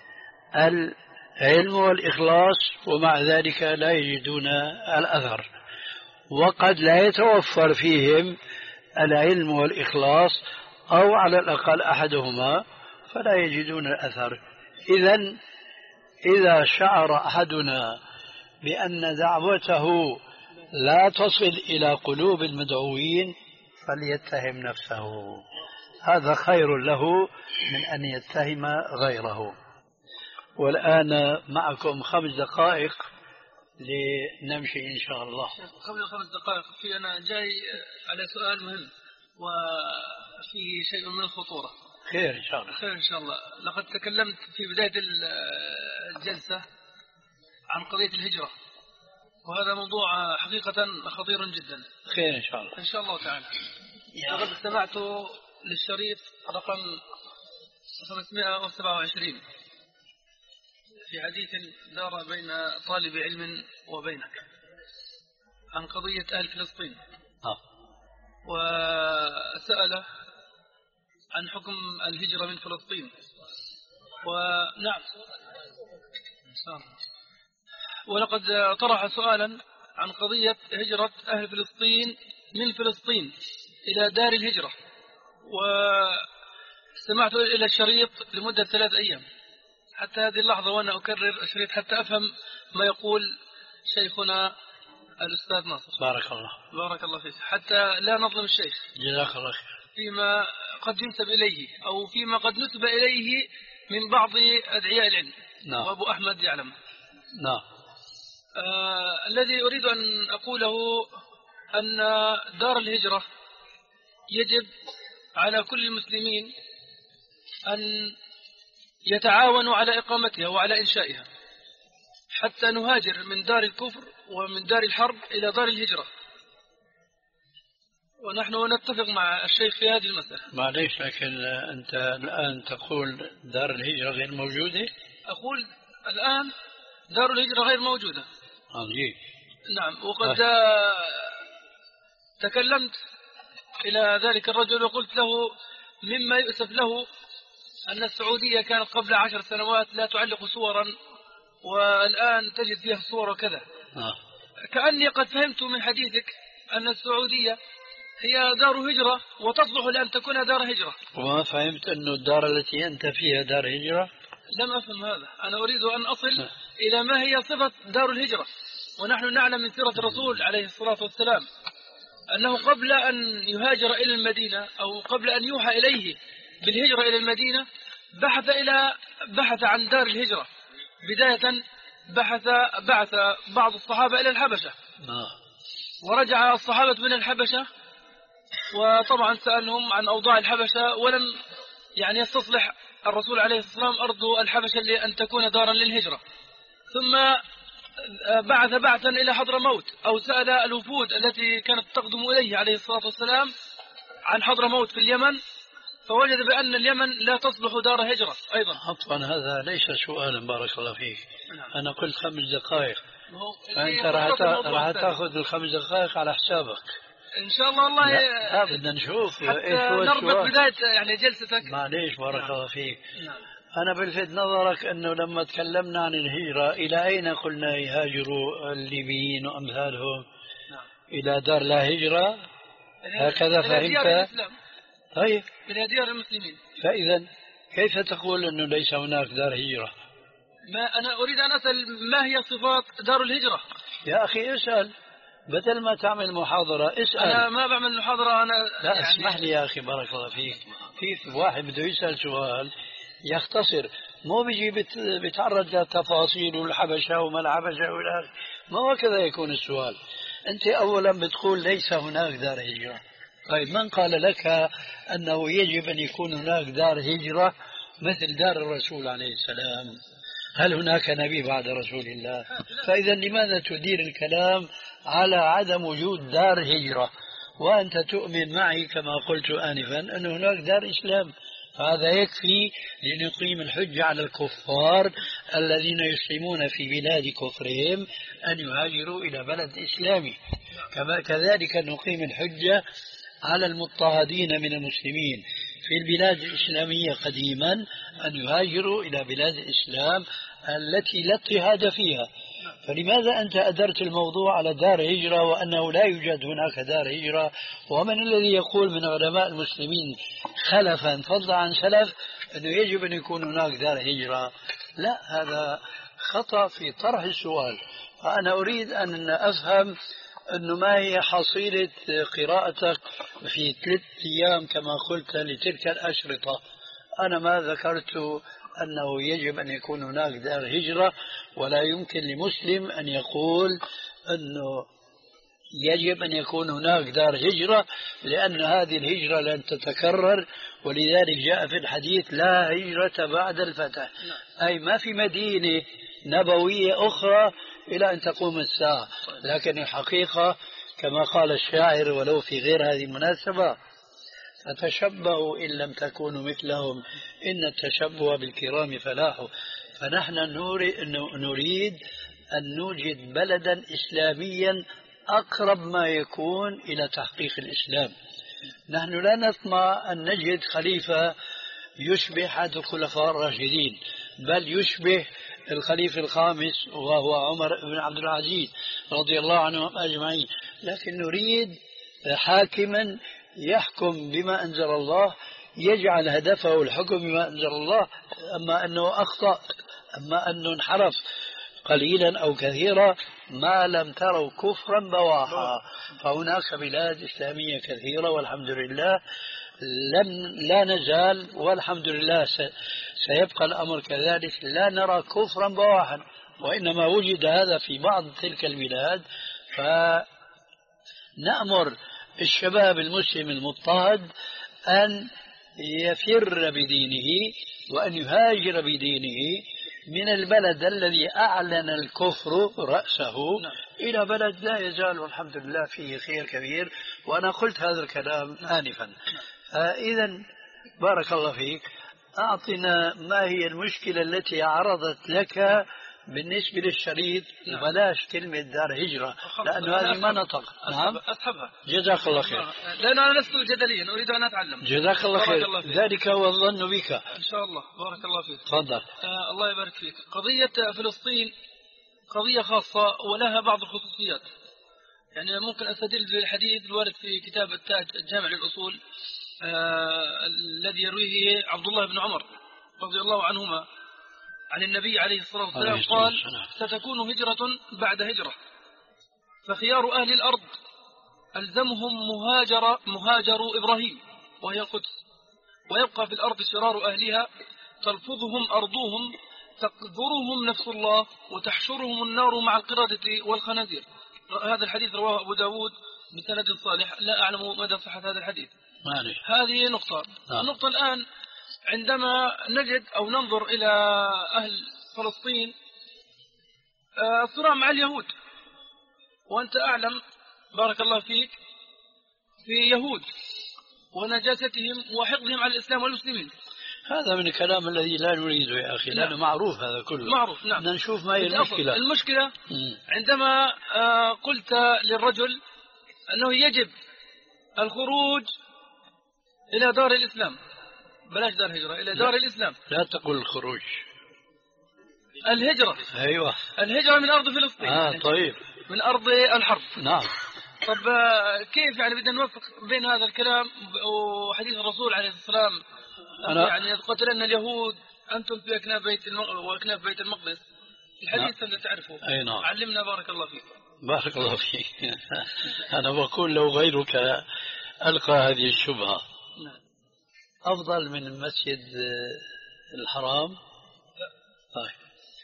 العلم والإخلاص ومع ذلك لا يجدون الأثر، وقد لا يتوفر فيهم العلم والإخلاص أو على الأقل أحدهما فلا يجدون الأثر. إذن إذا شعر أحدنا بأن دعوته لا تصل إلى قلوب المدعوين فليتهم نفسه، هذا خير له من أن يتهم غيره. والآن معكم خمس دقائق لنمشي إن شاء الله. قبل خمس دقائق في أنا جاي على سؤال مهم وفيه شيء من الخطورة. خير إن شاء الله. خير إن شاء الله. لقد تكلمت في بداية الجلسة عن قضية الهجرة، وهذا موضوع حقيقة خطير جدا. خير إن شاء الله. إن شاء الله تعالى. لقد استمعت للشريط رقم خمسمائة وسبعة وعشرين في حديث دار بين طالب علم وبينك عن قضية أهل فلسطين، آه. وسأل عن حكم الهجرة من فلسطين. ونعم، ولقد طرح سؤالا عن قضية هجرة أهل فلسطين من فلسطين إلى دار الهجرة، واستمعت إلى الشريط لمدة ثلاث أيام حتى هذه اللحظة وأنا أكرر الشريط حتى أفهم ما يقول شيخنا الأستاذ ناصر. بارك الله. بارك الله فيك. حتى لا نظلم الشيخ جزاك الله خير فيما قد ينسب إليه أو فيما قد نسب إليه من بعض أدعياء العلم. نعم. وأبو أحمد يعلم. نعم. آه الذي أريد أن أقوله أن دار الهجرة يجب على كل المسلمين أن يتعاونوا على إقامتها وعلى إنشائها حتى نهاجر من دار الكفر ومن دار الحرب إلى دار الهجرة، ونحن نتفق مع الشيخ في هذه المسألة. معليش، لكن أنت الآن تقول دار الهجرة غير موجودة؟ أقول الآن دار الهجرة غير موجودة. عجيب. نعم. وقد أه. تكلمت إلى ذلك الرجل وقلت له مما يؤسف له أن السعودية كانت قبل عشر سنوات لا تعلق صورا والآن تجد فيها صور وكذا. آه. كأني قد فهمت من حديثك أن السعودية هي دار هجرة وتصلح لأن تكون دار هجرة. وما فهمت أن الدار التي أنت فيها دار هجرة؟ لم أفهم هذا. أنا أريد أن أصل آه. إلى ما هي صفة دار الهجرة. ونحن نعلم من سيرة الرسول عليه الصلاة والسلام أنه قبل أن يهاجر إلى المدينة أو قبل أن يوحى إليه بالهجرة إلى المدينة بحث إلى بحث عن دار الهجرة. بداية بحث بعث بعض الصحابة إلى الحبشة. ورجع الصحابة من الحبشة وطبعا سألهم عن أوضاع الحبشة ولم يعني يستصلح الرسول عليه الصلاة والسلام أرض الحبشة لأن تكون دارا للهجرة. ثم بعث بعثا إلى حضرموت أو سأل الوفود التي كانت تقدم إليه عليه الصلاة والسلام عن حضرموت في اليمن فوجد بأن اليمن لا تصلح دار هجرة أيضا. عفوا هذا ليس سؤالا بارك الله فيك. أنا قلت خمس دقائق فأنت راح تأخذ الخمس دقائق على حسابك إن شاء الله. الله لا بدنا نشوف إيش هو نربط بداية يعني جلستك. معليش بارك الله فيك. نعم. أنا بلفت نظرك أنه لما تكلمنا عن الهجرة إلى أين قلنا يهاجروا الليبيين وأمثالهم؟ نعم. إلى دار لا هجرة هكذا فهمت؟ طيب إلى ديار المسلمين. فإذا كيف تقول أنه ليس هناك دار هجرة؟ ما أنا أريد أن أسأل ما هي صفات دار الهجرة. يا أخي اسأل بدل ما تعمل محاضرة اسأل. أنا ما بعمل محاضرة أنا. لا يعني اسمح لي يا أخي بارك الله فيك. في واحد بده يسأل سؤال يختصر مو بيجي بيتعرض لتفاصيل والحبشة وما الحبشة ولا ما هكذا يكون السؤال. أنت أولا بتقول ليس هناك دار هجرة. طيب من قال لك أنه يجب أن يكون هناك دار هجرة مثل دار الرسول عليه السلام؟ هل هناك نبي بعد رسول الله؟ فإذا لماذا تدير الكلام على عدم وجود دار هجرة وأنت تؤمن معي كما قلت آنفا أن هناك دار إسلام؟ هذا يكفي لنقيم الحجة على الكفار الذين يسلمون في بلاد كفرهم أن يهاجروا إلى بلد إسلامي. كما كذلك نقيم الحجة على المضطهدين من المسلمين في البلاد الإسلامية قديما أن يهاجروا إلى بلاد الإسلام التي لا اضطهاد فيها. فلماذا أنت أدرت الموضوع على دار هجرة وأنه لا يوجد هناك دار هجرة؟ ومن الذي يقول من علماء المسلمين خلفا فضلا عن سلف أنه يجب أن يكون هناك دار هجرة؟ لا، هذا خطأ في طرح السؤال. فأنا أريد أن أفهم أنه ما هي حصيلة قراءتك في ثلاث أيام كما قلت لتلك الأشرطة. أنا ما ذكرت أنه يجب أن يكون هناك دار هجرة، ولا يمكن لمسلم أن يقول أنه يجب أن يكون هناك دار هجرة، لأن هذه الهجرة لن تتكرر، ولذلك جاء في الحديث لا هجرة بعد الفتح، أي ما في مدينة نبوية أخرى إلى أن تقوم الساعة. لكن الحقيقة كما قال الشاعر ولو في غير هذه المناسبة: فتشبهوا إن لم تكونوا مثلهم إن التشبه بالكرام فلاح. فنحن نريد أن نوجد بلدا إسلاميا أقرب ما يكون إلى تحقيق الإسلام. نحن لا نطمع أن نجد خليفة يشبه أحد الخلفاء الراشدين، بل يشبه الخليفة الخامس وهو عمر بن عبد العزيز رضي الله عنهم أجمعين، لكن نريد حاكما يحكم بما أنزل الله، يجعل هدفه الحكم بما أنزل الله. أما أنه أخطأ، أما أنه انحرف قليلا أو كثيرا، ما لم تروا كفرا بواحا. فهناك بلاد إسلامية كثيرة والحمد لله، لم لا نزال والحمد لله سيبقى الأمر كذلك، لا نرى كفرا بواحا، وإنما وجد هذا في بعض تلك البلاد. فنأمر الشباب المسلم المضطهد أن يفر بدينه وأن يهاجر بدينه من البلد الذي أعلن الكفر رأسه إلى بلد لا يزال والحمد لله فيه خير كبير. وأنا قلت هذا الكلام آنفا. إذا بارك الله فيك، أعطنا ما هي المشكلة التي عرضت لك بالنسبة للشريط بلاش كلمة دار هجرة لأنه هذه ما نطق. نعم أسحبها. جزاك الله خير. لأن أنا لست جدليا أريد أن أتعلم. جزاك الله خير. ذلك هو الظن بك. إن شاء الله. بارك الله فيك. تفضل. آه الله يبارك فيك. قضية فلسطين قضية خاصة ولها بعض الخصوصيات. يعني ممكن أستدل بالحديث الوارد في كتاب التاج الجامع للأصول آه الذي يرويه عبد الله بن عمر رضي الله عنهما عن النبي عليه الصلاة والسلام قال ستكون هجرة بعد هجرة فخيار أهل الأرض ألزمهم مهاجر مهاجر إبراهيم وهي القدس ويبقى في الأرض شرار أهلها تلفظهم أرضهم تقذرهم نفس الله وتحشرهم النار مع القردة والخنازير. هذا الحديث رواه أبو داود بسند صالح. لا أعلم مدى صحة هذا الحديث. مالي. هذه نقطة. آه. النقطة الآن عندما نجد أو ننظر إلى أهل فلسطين الصراع مع اليهود وأنت أعلم بارك الله فيك في يهود ونجاستهم وحقدهم على الإسلام والمسلمين. هذا من الكلام الذي لا نريده يا أخي. لأنه معروف هذا كله. معروف. نعم. نشوف ما هي المشكلة. المشكلة م. عندما قلت للرجل أنه يجب الخروج إلى دار الإسلام بلاش دار هجرة إلى دار لا. الإسلام. لا تقول الخروج. الهجرة. أيوة. الهجرة من أرض فلسطين. آه طيب. من أرض الحرب. نعم. طب كيف يعني بدنا نوفق بين هذا الكلام وحديث الرسول عليه الصلاة والسلام أنا يعني قتلن اليهود أنتم في أكناف بيت المقدس وأكناف بيت المقدس الحديث اللي تعرفه. أي نعم. علمنا بارك الله فيك. بارك الله فيك. أنا بقول لو غيرك ألقى هذه الشبهة. نعم. أفضل من المسجد الحرام. لا. طيب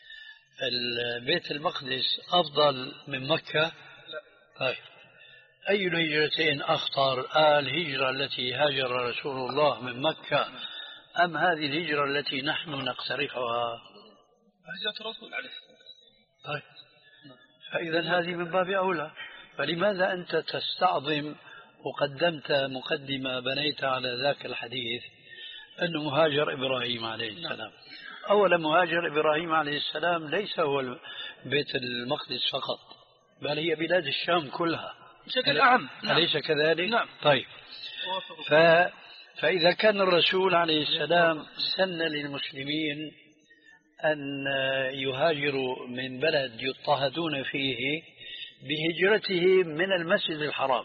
بيت المقدس أفضل من مكة. لا. طيب أي الهجرتين أخطر؟ الهجرة التي هاجر رسول الله من مكة أم هذه الهجرة التي نحن نقترحها؟ هجرة الرسول عليه الصلاة والسلام. طيب فإذا هذه من باب أولى. فلماذا أنت تستعظم وقدمت مقدمة بنيت على ذاك الحديث أنه مهاجر إبراهيم عليه السلام؟ أولا مهاجر إبراهيم عليه السلام ليس هو بيت المقدس فقط بل هي بلاد الشام كلها بشكل أعم. نعم. أليس كذلك؟ نعم. طيب ف... فإذا كان الرسول عليه السلام سن للمسلمين أن يهاجروا من بلد يضطهدون فيه بهجرته من المسجد الحرام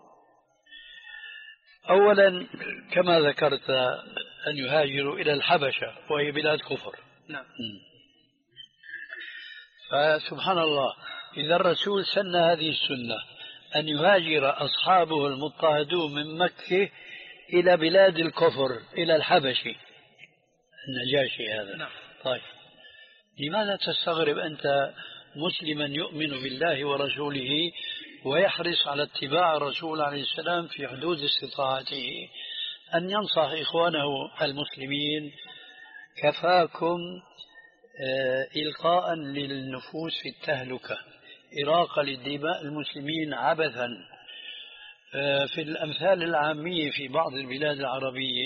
أولا كما ذكرت أن يهاجروا إلى الحبشة وهي بلاد كفر. نعم. فسبحان الله إذا الرسول سن هذه السنة أن يهاجر أصحابه المضطهدون من مكة إلى بلاد الكفر إلى الحبشي النجاشي هذا. نعم. طيب لماذا تستغرب أنت مسلما يؤمن بالله ورسوله ويحرص على اتباع الرسول عليه السلام في حدود استطاعته أن ينصح إخوانه المسلمين كفاكم إلقاء للنفوس في التهلكة إراقة للدماء المسلمين عبثا. في الأمثال العامية في بعض البلاد العربية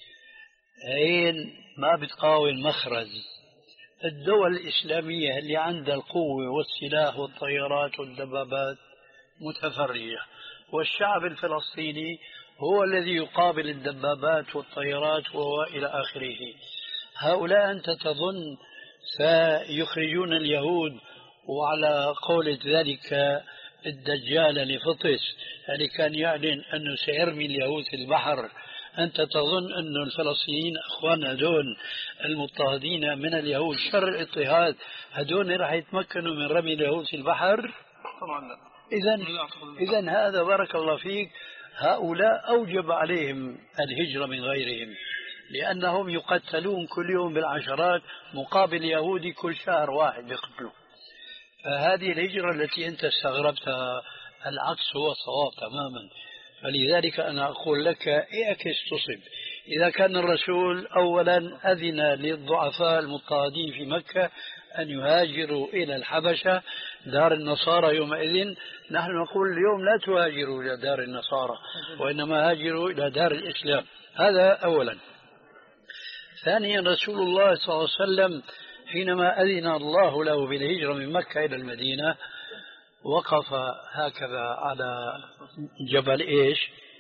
عين ما بتقاوي المخرج. الدول الإسلامية اللي عندها القوة والسلاح والطيارات والدبابات متفرجة والشعب الفلسطيني هو الذي يقابل الدبابات والطيارات وإلى آخره. هؤلاء أنت تظن سيخرجون اليهود وعلى قولة ذلك الدجال لفطس اللي كان يعلن أنه سيرمي اليهود في البحر؟ أنت تظن أن الفلسطينيين أخواننا دون المضطهدين من اليهود شر الاضطهاد هدول راح يتمكنوا من رمي اليهود في البحر؟ طبعا لا. إذن إذن هذا بارك الله فيك هؤلاء أوجب عليهم الهجرة من غيرهم لأنهم يقتلون كل يوم بالعشرات مقابل يهودي كل شهر واحد يقتلوا. فهذه الهجرة التي أنت استغربتها العكس هو الصواب تماما. فلذلك أنا أقول لك اعكس تصب. إذا كان الرسول أولا أذن للضعفاء المضطهدين في مكة أن يهاجروا إلى الحبشة دار النصارى يومئذ، نحن نقول اليوم لا تهاجروا إلى دار النصارى وإنما هاجروا إلى دار الإسلام. هذا أولا. ثانيا رسول الله صلى الله عليه وسلم حينما أذن الله له بالهجرة من مكة إلى المدينة وقف هكذا على جبل إيش؟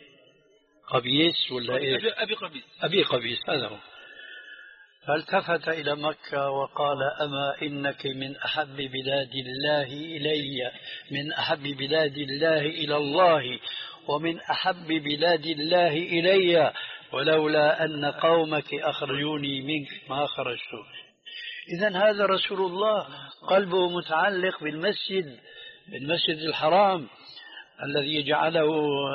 قبيس ولا إيش؟ أبي قبيس. أبي قبيس هذا هو. فالتفت إلى مكة وقال أما إنك من أحب بلاد الله إلي، من أحب بلاد الله إلى الله، ومن أحب بلاد الله إلي، ولولا أن قومك أخرجوني منك ما خرجت. إذن هذا رسول الله قلبه متعلق بالمسجد، بالمسجد الحرام الذي جعله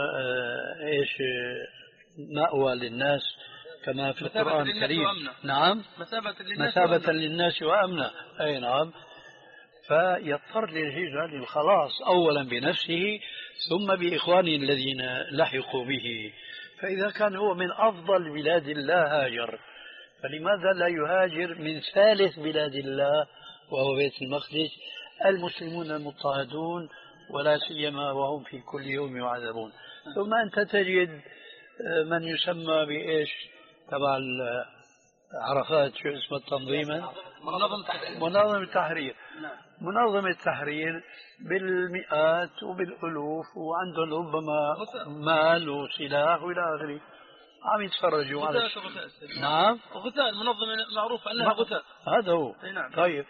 إيش مأوى للناس كما في القرآن الكريم. نعم، مثابة للناس, مثابة للناس وأمنا. أي نعم. فيضطر للهجرة للخلاص أولا بنفسه ثم بإخوانه الذين لحقوا به. فإذا كان هو من أفضل بلاد الله هاجر، فلماذا لا يهاجر من ثالث بلاد الله وهو بيت المقدس؟ المسلمون المضطهدون ولا سيما وهم في كل يوم يعذبون. ثم أنت تجد من يسمى بإيش تبع عرفات، شو اسمه التنظيم؟ منظم التحرير. منظم التحرير بالمئات وبالألوف وعندهم ربما مال وسلاح وإلى آخره، عم يتفرجوا على غثاء. نعم، غثاء المنظمة معروف أنها غثاء. هذا هو. نعم. طيب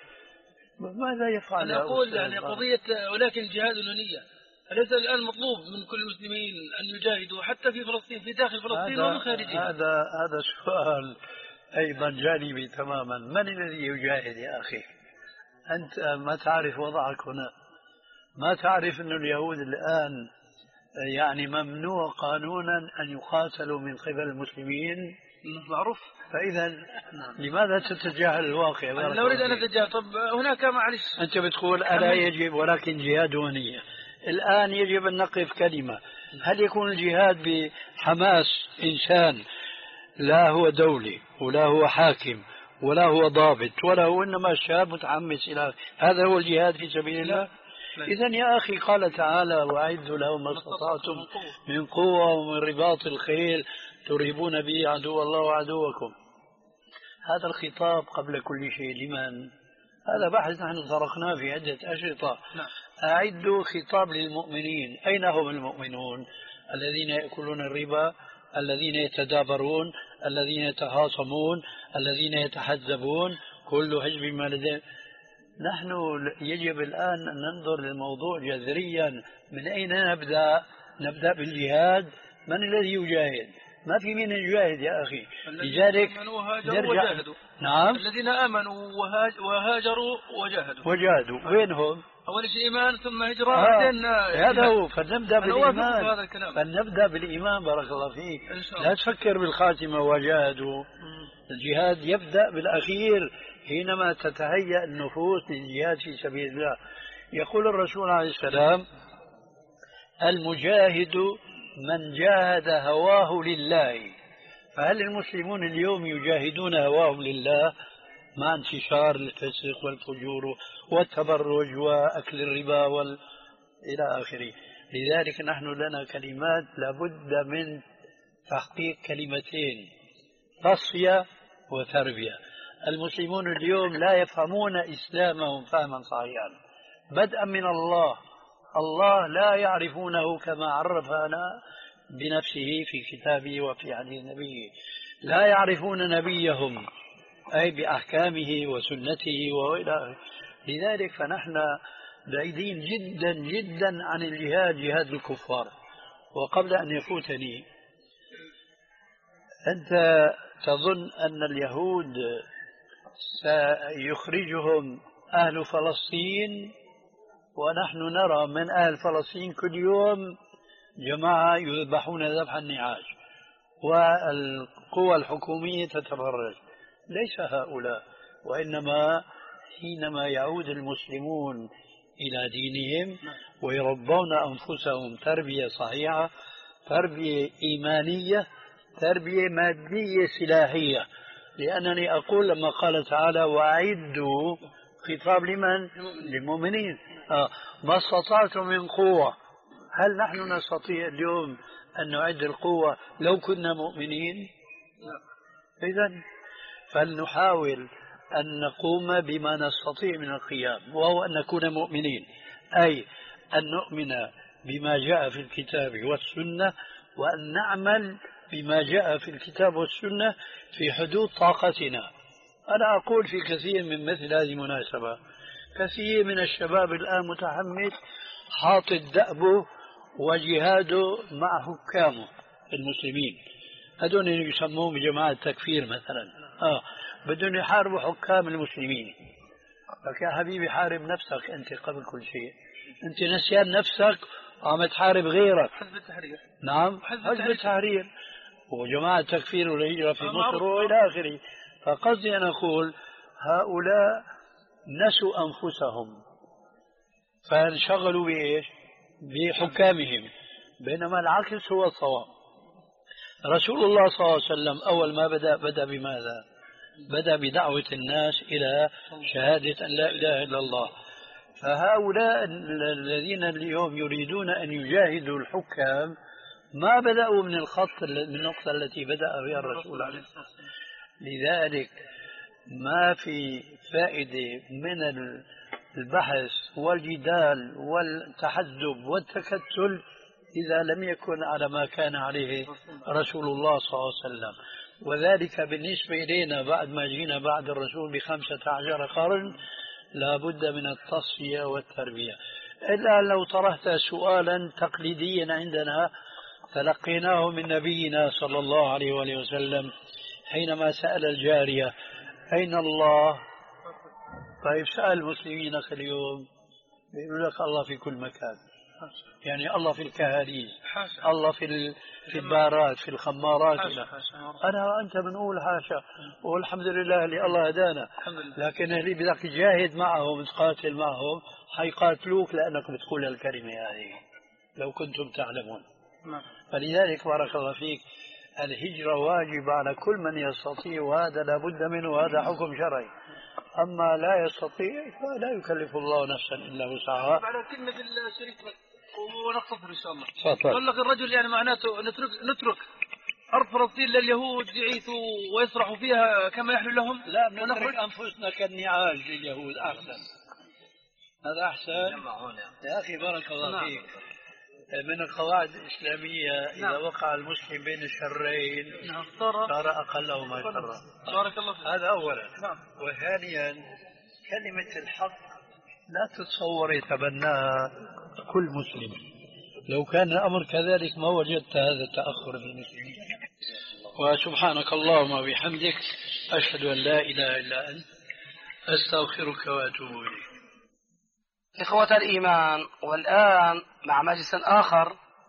ماذا يفعل؟ أنا أقول يعني قضية ولكن جهاد النية، أليس الآن مطلوب من كل المسلمين أن يجاهدوا حتى في فلسطين، في داخل فلسطين ومن خارجها؟ هذا هذا سؤال أيضا جانبي تماما. من الذي يجاهد يا أخي؟ أنت ما تعرف وضعك هنا، ما تعرف أن اليهود الآن يعني ممنوع قانونا أن يقاتلوا من قبل المسلمين؟ معروف. فإذا لماذا تتجاهل الواقع؟ أنا لا أريد أن أتجاهل. طب هناك معلش، أنت بتقول ألا يجب ولكن جهاد ونية. الآن يجب أن نقف كلمة، هل يكون الجهاد بحماس إنسان لا هو دولي ولا هو حاكم ولا هو ضابط ولا هو إنما شاب متحمس إلى هذا هو الجهاد في سبيل الله؟ إذن يا أخي قال تعالى وأعدوا لهم ما استطعتم من قوة ومن رباط الخيل ترهبون به عدو الله وعدوكم. هذا الخطاب قبل كل شيء لمن؟ هذا بحث نحن طرقناه في عدة أشرطة. أعدوا خطاب للمؤمنين. أين هم المؤمنون؟ الذين يأكلون الربا، الذين يتدابرون، الذين يتخاصمون، الذين يتحزبون، كل حزب ما لديهم. نحن يجب الآن أن ننظر للموضوع جذريا. من أين نبدأ؟ نبدأ بالجهاد. من الذي يجاهد؟ ما في من يجاهد يا أخي. لذلك نرجع. نعم، الذين آمنوا وهاج... وهاجروا وجاهدوا. وجاهدوا وين هم؟ أول شيء إيمان ثم هجرة. آه. هذا هو. فلنبدأ بالإيمان. هذا الكلام. فلنبدأ بالإيمان. بارك الله فيك. لا تفكر بالخاتمة وجاهدوا. الجهاد يبدأ بالأخير حينما تتهيأ النفوس للجهاد في سبيل الله. يقول الرسول عليه السلام المجاهد من جاهد هواه لله. فهل المسلمون اليوم يجاهدون هواهم لله مع انتشار الفسق والفجور والتبرج وأكل الربا وال... إلى آخره؟ لذلك نحن لنا كلمات لابد من تحقيق كلمتين: تصفية وتربية. المسلمون اليوم لا يفهمون إسلامهم فهما صحيحا بدءا من الله. الله لا يعرفونه كما عرفنا بنفسه في كتابه وفي حديث نبيه. لا يعرفون نبيهم أي بأحكامه وسنته وإلى آخره. لذلك فنحن بعيدين جدا جدا عن الجهاد، جهاد الكفار. وقبل أن يفوتني، أنت تظن أن اليهود سيخرجهم أهل فلسطين؟ ونحن نرى من أهل فلسطين كل يوم جماعة يذبحون ذبح النعاج والقوى الحكومية تتفرج. ليس هؤلاء، وإنما حينما يعود المسلمون إلى دينهم ويربون أنفسهم تربية صحيحة، تربية إيمانية، تربية مادية سلاحية. لأنني أقول لما قال تعالى وأعدوا، خطاب لمن؟ للمؤمنين. آه. ما استطعتم من قوة. هل نحن نستطيع اليوم أن نعد القوة لو كنا مؤمنين؟ إذن فلنحاول أن نقوم بما نستطيع من القيام، وهو أن نكون مؤمنين، أي أن نؤمن بما جاء في الكتاب والسنة، وأن نعمل بما جاء في الكتاب والسنة في حدود طاقتنا. أنا أقول في كثير من مثل هذه المناسبة، كثير من الشباب الآن متحمس حاطط دأبه وجهاده مع حكامه المسلمين، هذول يسموهم بجماعة تكفير مثلا، آه بدهم يحاربوا حكام المسلمين. لك يا حبيبي حارب نفسك أنت قبل كل شيء، أنت نسيان نفسك وعم تحارب غيرك. حزب التحرير. نعم حزب التحرير وجماعة تكفير والهجرة في مصر وإلى آخره. فقصدي أن أقول هؤلاء نسوا أنفسهم فانشغلوا بإيش؟ بحكامهم، بينما العكس هو الصواب. رسول الله صلى الله عليه وسلم أول ما بدأ بدأ بماذا؟ بدأ بدعوة الناس إلى شهادة أن لا إله إلا الله. فهؤلاء الذين اليوم يريدون أن يجاهدوا الحكام ما بدأوا من الخط من النقطة التي بدأ بها الرسول عليه الصلاة والسلام. لذلك ما في فائدة من البحث والجدال والتحزب والتكتل إذا لم يكن على ما كان عليه رسول الله صلى الله عليه وسلم. وذلك بالنسبة إلينا بعد ما جينا بعد الرسول بخمسة عشر قرن لا بد من التصفية والتربية. إلا لو طرحت سؤالا تقليديا عندنا تلقيناه من نبينا صلى الله عليه وآله وسلم حينما سأل الجارية أين الله؟ طيب سأل المسلمين اليوم بيقول لك الله في كل مكان، يعني الله في الكهاريز، الله في في البارات في الخمارات. أنا وأنت بنقول حاشا، والحمد لله اللي الله هدانا. لكن اللي بدك تجاهد معهم تقاتل معهم حيقاتلوك لأنك بتقول الكلمة هذه لو كنتم تعلمون. فلذلك بارك الله فيك الهجرة واجب على كل من يستطيع، وهذا لا بد منه، وهذا حكم شرعي. أما لا يستطيع فلا يكلف الله نفسا إلا وسعها. على كلمة الشريك ونختصر إن شاء الله. تفضل. قال لك الرجل يعني معناته نترك نترك أرض فلسطين لليهود يعيثوا ويسرحوا فيها كما يحلو لهم. لا نترك أنفسنا كالنعاج لليهود أحسن، هذا أحسن. يا أخي بارك الله فيك من القواعد الإسلامية إذا نعم. وقع المسلم بين الشرين نعم. صار أقلهما شرا. بارك الله فيك. هذا أولا. نعم. وثانيا كلمة الحق لا تتصور يتبناها كل مسلم، لو كان الأمر كذلك ما وجدت هذا التأخر في المسلمين. وسبحانك اللهم وبحمدك أشهد أن لا إله إلا أنت أستغفرك وأتوب إليك. إخوة الإيمان، والآن مع مجلس آخر.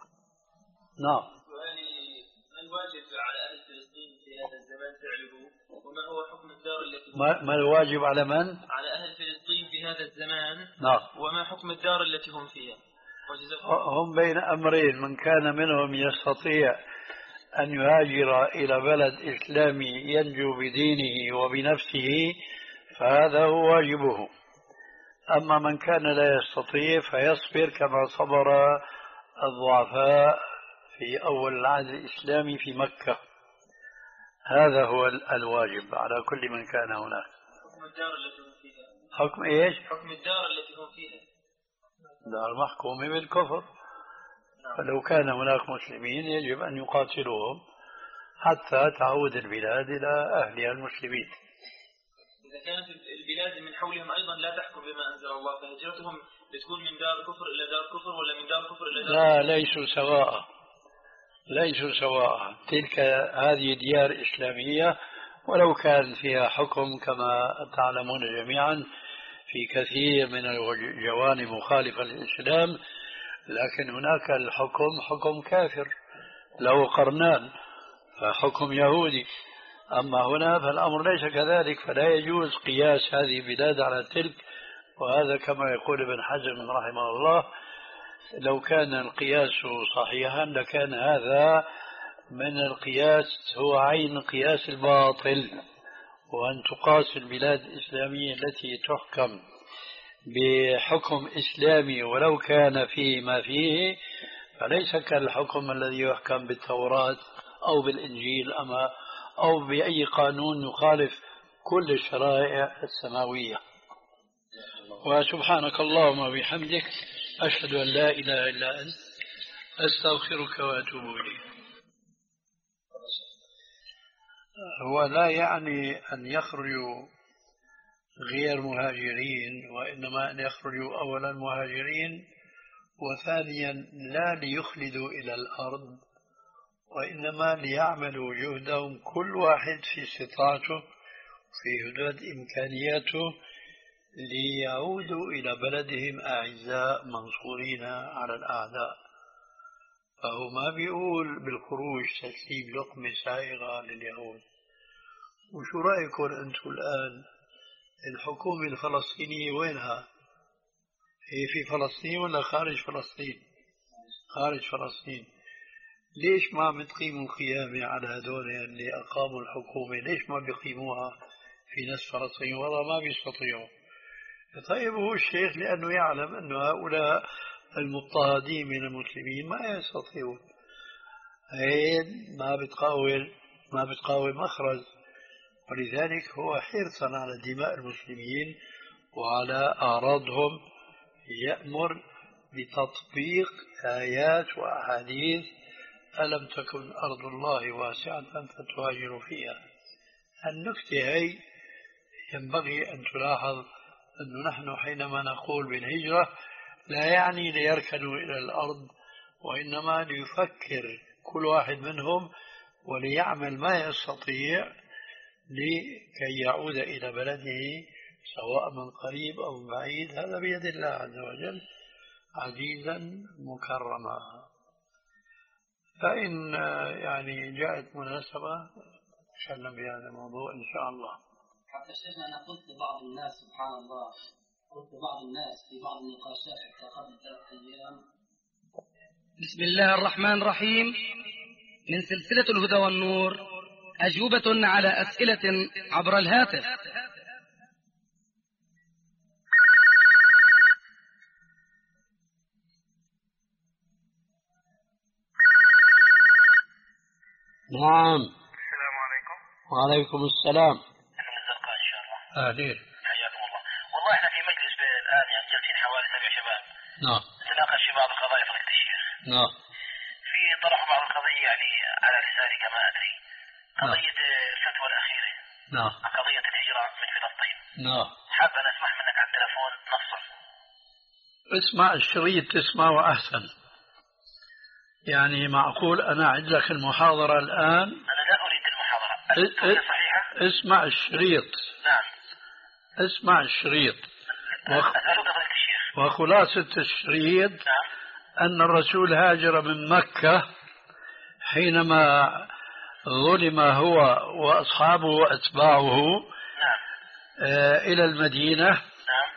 نعم. ما الواجب على أهل فلسطين في هذا الزمان فعله، وما هو حكم الدار التي ما, ما الواجب على من؟ على أهل فلسطين في هذا الزمان؟ نعم. وما حكم الدار التي هم فيها؟ هم بين أمرين، من كان منهم يستطيع أن يهاجر إلى بلد إسلامي ينجو بدينه وبنفسه فهذا هو واجبه. أما من كان لا يستطيع فيصبر كما صبر الضعفاء في أول العهد الإسلامي في مكة. هذا هو الواجب على كل من كان هناك. حكم الدار التي هم فيها. حكم إيش؟ حكم الدار التي هم فيها. دار محكومة بالكفر. فلو كان هناك مسلمين يجب أن يقاتلوهم حتى تعود البلاد إلى أهلها المسلمين. إذا كانت البلاد من حولهم أيضا لا تحكم بما أنزل الله فهجرتهم بتكون من دار كفر إلى دار كفر ولا من دار كفر إلى دار لا كفر؟ لا ليسوا سواء، ليسوا سواء. تلك هذه ديار إسلامية ولو كان فيها حكم كما تعلمون جميعا في كثير من الجوانب مخالفة للإسلام، لكن هناك الحكم حكم كافر له قرنان فحكم يهودي. أما هنا فالأمر ليس كذلك، فلا يجوز قياس هذه البلاد على تلك. وهذا كما يقول ابن حزم رحمه الله لو كان القياس صحيحا لكان هذا من القياس هو عين قياس الباطل، وأن تقاس البلاد الإسلامية التي تحكم بحكم إسلامي ولو كان فيه ما فيه فليس كالحكم الذي يحكم بالتوراة أو بالإنجيل أما أو بأي قانون يخالف كل الشرائع السماوية. وسبحانك اللهم وبحمدك أشهد أن لا إله إلا أنت أستغفرك وأتوب إليك. هو لا يعني أن يخرجوا غير مهاجرين، وإنما أن يخرجوا أولا مهاجرين، وثانيا لا ليخلدوا إلى الأرض، وإنما ليعملوا جهدهم كل واحد في استطاعته في حدود إمكانياته ليعودوا إلى بلدهم أعزاء منصورين على الأعداء. فهو ما بيقول بالخروج تسليم لقمة سائغة لليهود. وشو رأيكم أنتم الآن؟ الحكومة الفلسطينية وينها؟ هي في فلسطين ولا خارج فلسطين؟ خارج فلسطين. ليش ما عم تقيموا القيامة على هذول اللي أقاموا الحكومة؟ ليش ما بيقيموها في ناس فلسطين؟ والله ما بيستطيعوا. طيب هو الشيخ لأنه يعلم أن هؤلاء المضطهدين من المسلمين ما يستطيعون، هي ما بتقاول ما بتقاوم مخرج، ولذلك هو حرصا على دماء المسلمين وعلى أعراضهم يأمر بتطبيق آيات وأحاديث ألم تكن أرض الله واسعة فتهاجروا فيها. النكتة هي ينبغي أن تلاحظ أنه نحن حينما نقول بالهجرة لا يعني ليركنوا إلى الأرض، وإنما ليفكر كل واحد منهم وليعمل ما يستطيع لكي يعود إلى بلده سواء من قريب أو بعيد. هذا بيد الله عز وجل عزيزا مكرما. فإن يعني جاءت مناسبة نتكلم بهذا الموضوع إن شاء الله. حتى شيخنا أنا قلت لبعض الناس سبحان الله، قلت لبعض الناس في بعض النقاشات حتى قبل ثلاث أيام. بسم الله الرحمن الرحيم. من سلسلة الهدى والنور أجوبة على أسئلة عبر الهاتف. نعم. السلام عليكم. وعليكم السلام. أنا من الزرقاء إن شاء الله. أهلين. حياكم الله. والله إحنا في مجلس الآن يعني جالسين حوالي سبع شباب. نعم. نتناقش في بعض القضايا فضيلة الشيخ. نعم. في طرحوا بعض القضية يعني على لساني كما أدري. قضية الفتوى الأخيرة. نعم. قضية الهجرة من فلسطين. نعم. حاب أن أسمع منك على التلفون نصا. اسمع الشريط تسمعه أحسن. يعني معقول أنا أعد لك المحاضرة الآن؟ أنا لا أريد المحاضرة. التوجيه صحيحة؟ اسمع الشريط. نعم. اسمع الشريط. وخ... الشيخ. وخلاصة الشريط نعم. أن الرسول هاجر من مكة حينما ظلم هو وأصحابه وأتباعه. نعم. آه إلى المدينة. نعم.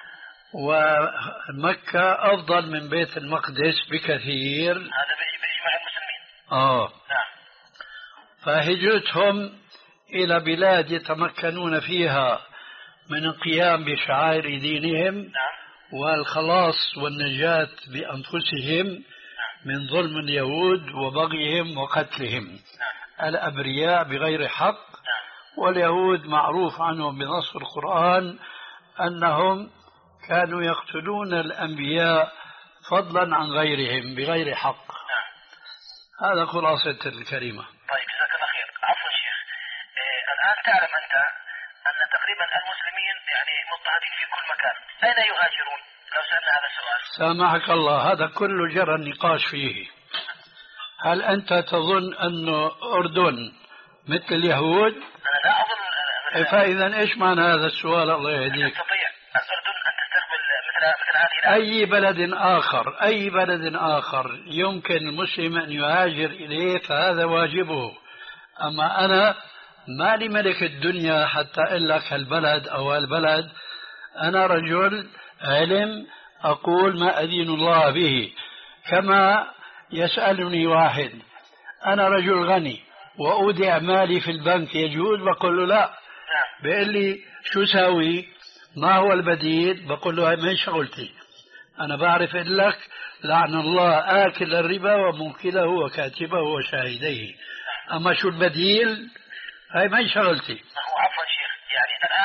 ومكة أفضل من بيت المقدس بكثير. هذا بإجماع المسلمين. آه. نعم. فهجرتهم إلى بلاد يتمكنون فيها من القيام بشعائر دينهم. نعم. والخلاص والنجاة بأنفسهم. نعم. من ظلم اليهود وبغيهم وقتلهم. نعم. الأبرياء بغير حق. نعم. واليهود معروف عنهم بنص القرآن أنهم كانوا يقتلون الأنبياء فضلا عن غيرهم بغير حق. نعم. هذا خلاصة الكلمة. طيب جزاك الله خير. عفوا شيخ. إيه الآن تعلم أنت أن تقريبا المسلمين يعني مضطهدين في كل مكان، أين يهاجرون؟ لو سألنا هذا السؤال. سامحك الله، هذا كله جرى النقاش فيه. هل أنت تظن أن أردن مثل اليهود؟ أنا لا أظن. فإذا إيش معنى هذا السؤال؟ الله يهديك. تستطيع الأردن أن تستقبل مثل مثل هذه أي بلد آخر أي بلد آخر يمكن المسلم أن يهاجر إليه فهذا واجبه. أما أنا ما لي ملك الدنيا حتى أقول لك البلد أو البلد. أنا رجل علم أقول ما أدين الله به. كما يسألني واحد أنا رجل غني وأودع مالي في البنك يجوز؟ بقول له لا. بيقول لي شو ساوي؟ ما هو البديل؟ بقول له هاي ما شغلتي. أنا بعرف أقول لك لعن الله آكل الربا وموكله وكاتبه وشاهديه. أما شو البديل؟ هاي ما شغلتي. هو عفوا شيخ يعني الآن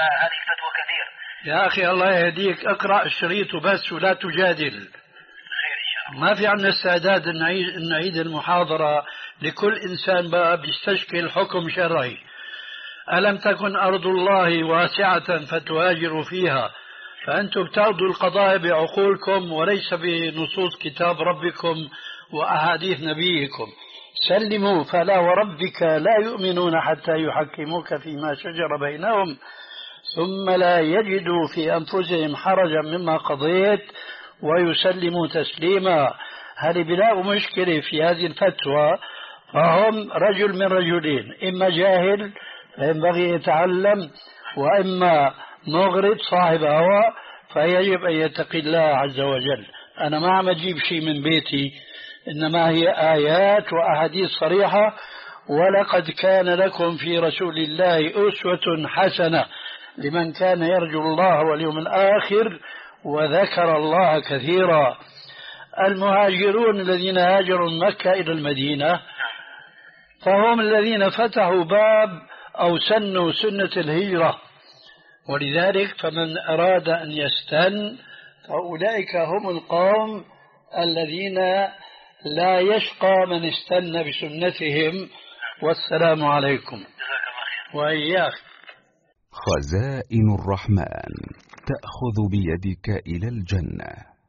هذه الفتوى كثير. يا أخي الله يهديك، اقرأ الشريط وبس ولا تجادل. خير إن شاء الله. ما في عندنا استعداد أن نعيد, نعيد المحاضرة لكل إنسان بقى بيستشكل حكم شرعي. ألم تكن أرض الله واسعة فتهاجروا فيها، فأنتم بتاخذوا القضايا بعقولكم وليس بنصوص كتاب ربكم وأحاديث نبيكم. سلموا فلا وربك لا يؤمنون حتى يحكموك فيما شجر بينهم ثم لا يجدوا في أنفسهم حرجا مما قضيت ويسلموا تسليما. هل بلاقوا مشكلة في هذه الفتوى فهم رجل من رجلين، إما جاهل فينبغي يتعلم، وإما مغرض صاحب هوى فيجب أن يتقي الله عز وجل. أنا ما عم أجيب شيء من بيتي، إنما هي آيات وأحاديث صريحة. ولقد كان لكم في رسول الله أسوة حسنة لمن كان يرجو الله واليوم الآخر وذكر الله كثيرا. المهاجرون الذين هاجروا من مكة إلى المدينة فهم الذين فتحوا باب أو سنوا سنة الهجرة، ولذلك فمن أراد أن يستن فأولئك هم القوم الذين لا يشقى من استنى بسنتهم. والسلام عليكم. وإياك. خزائن الرحمن تأخذ بيدك إلى الجنة.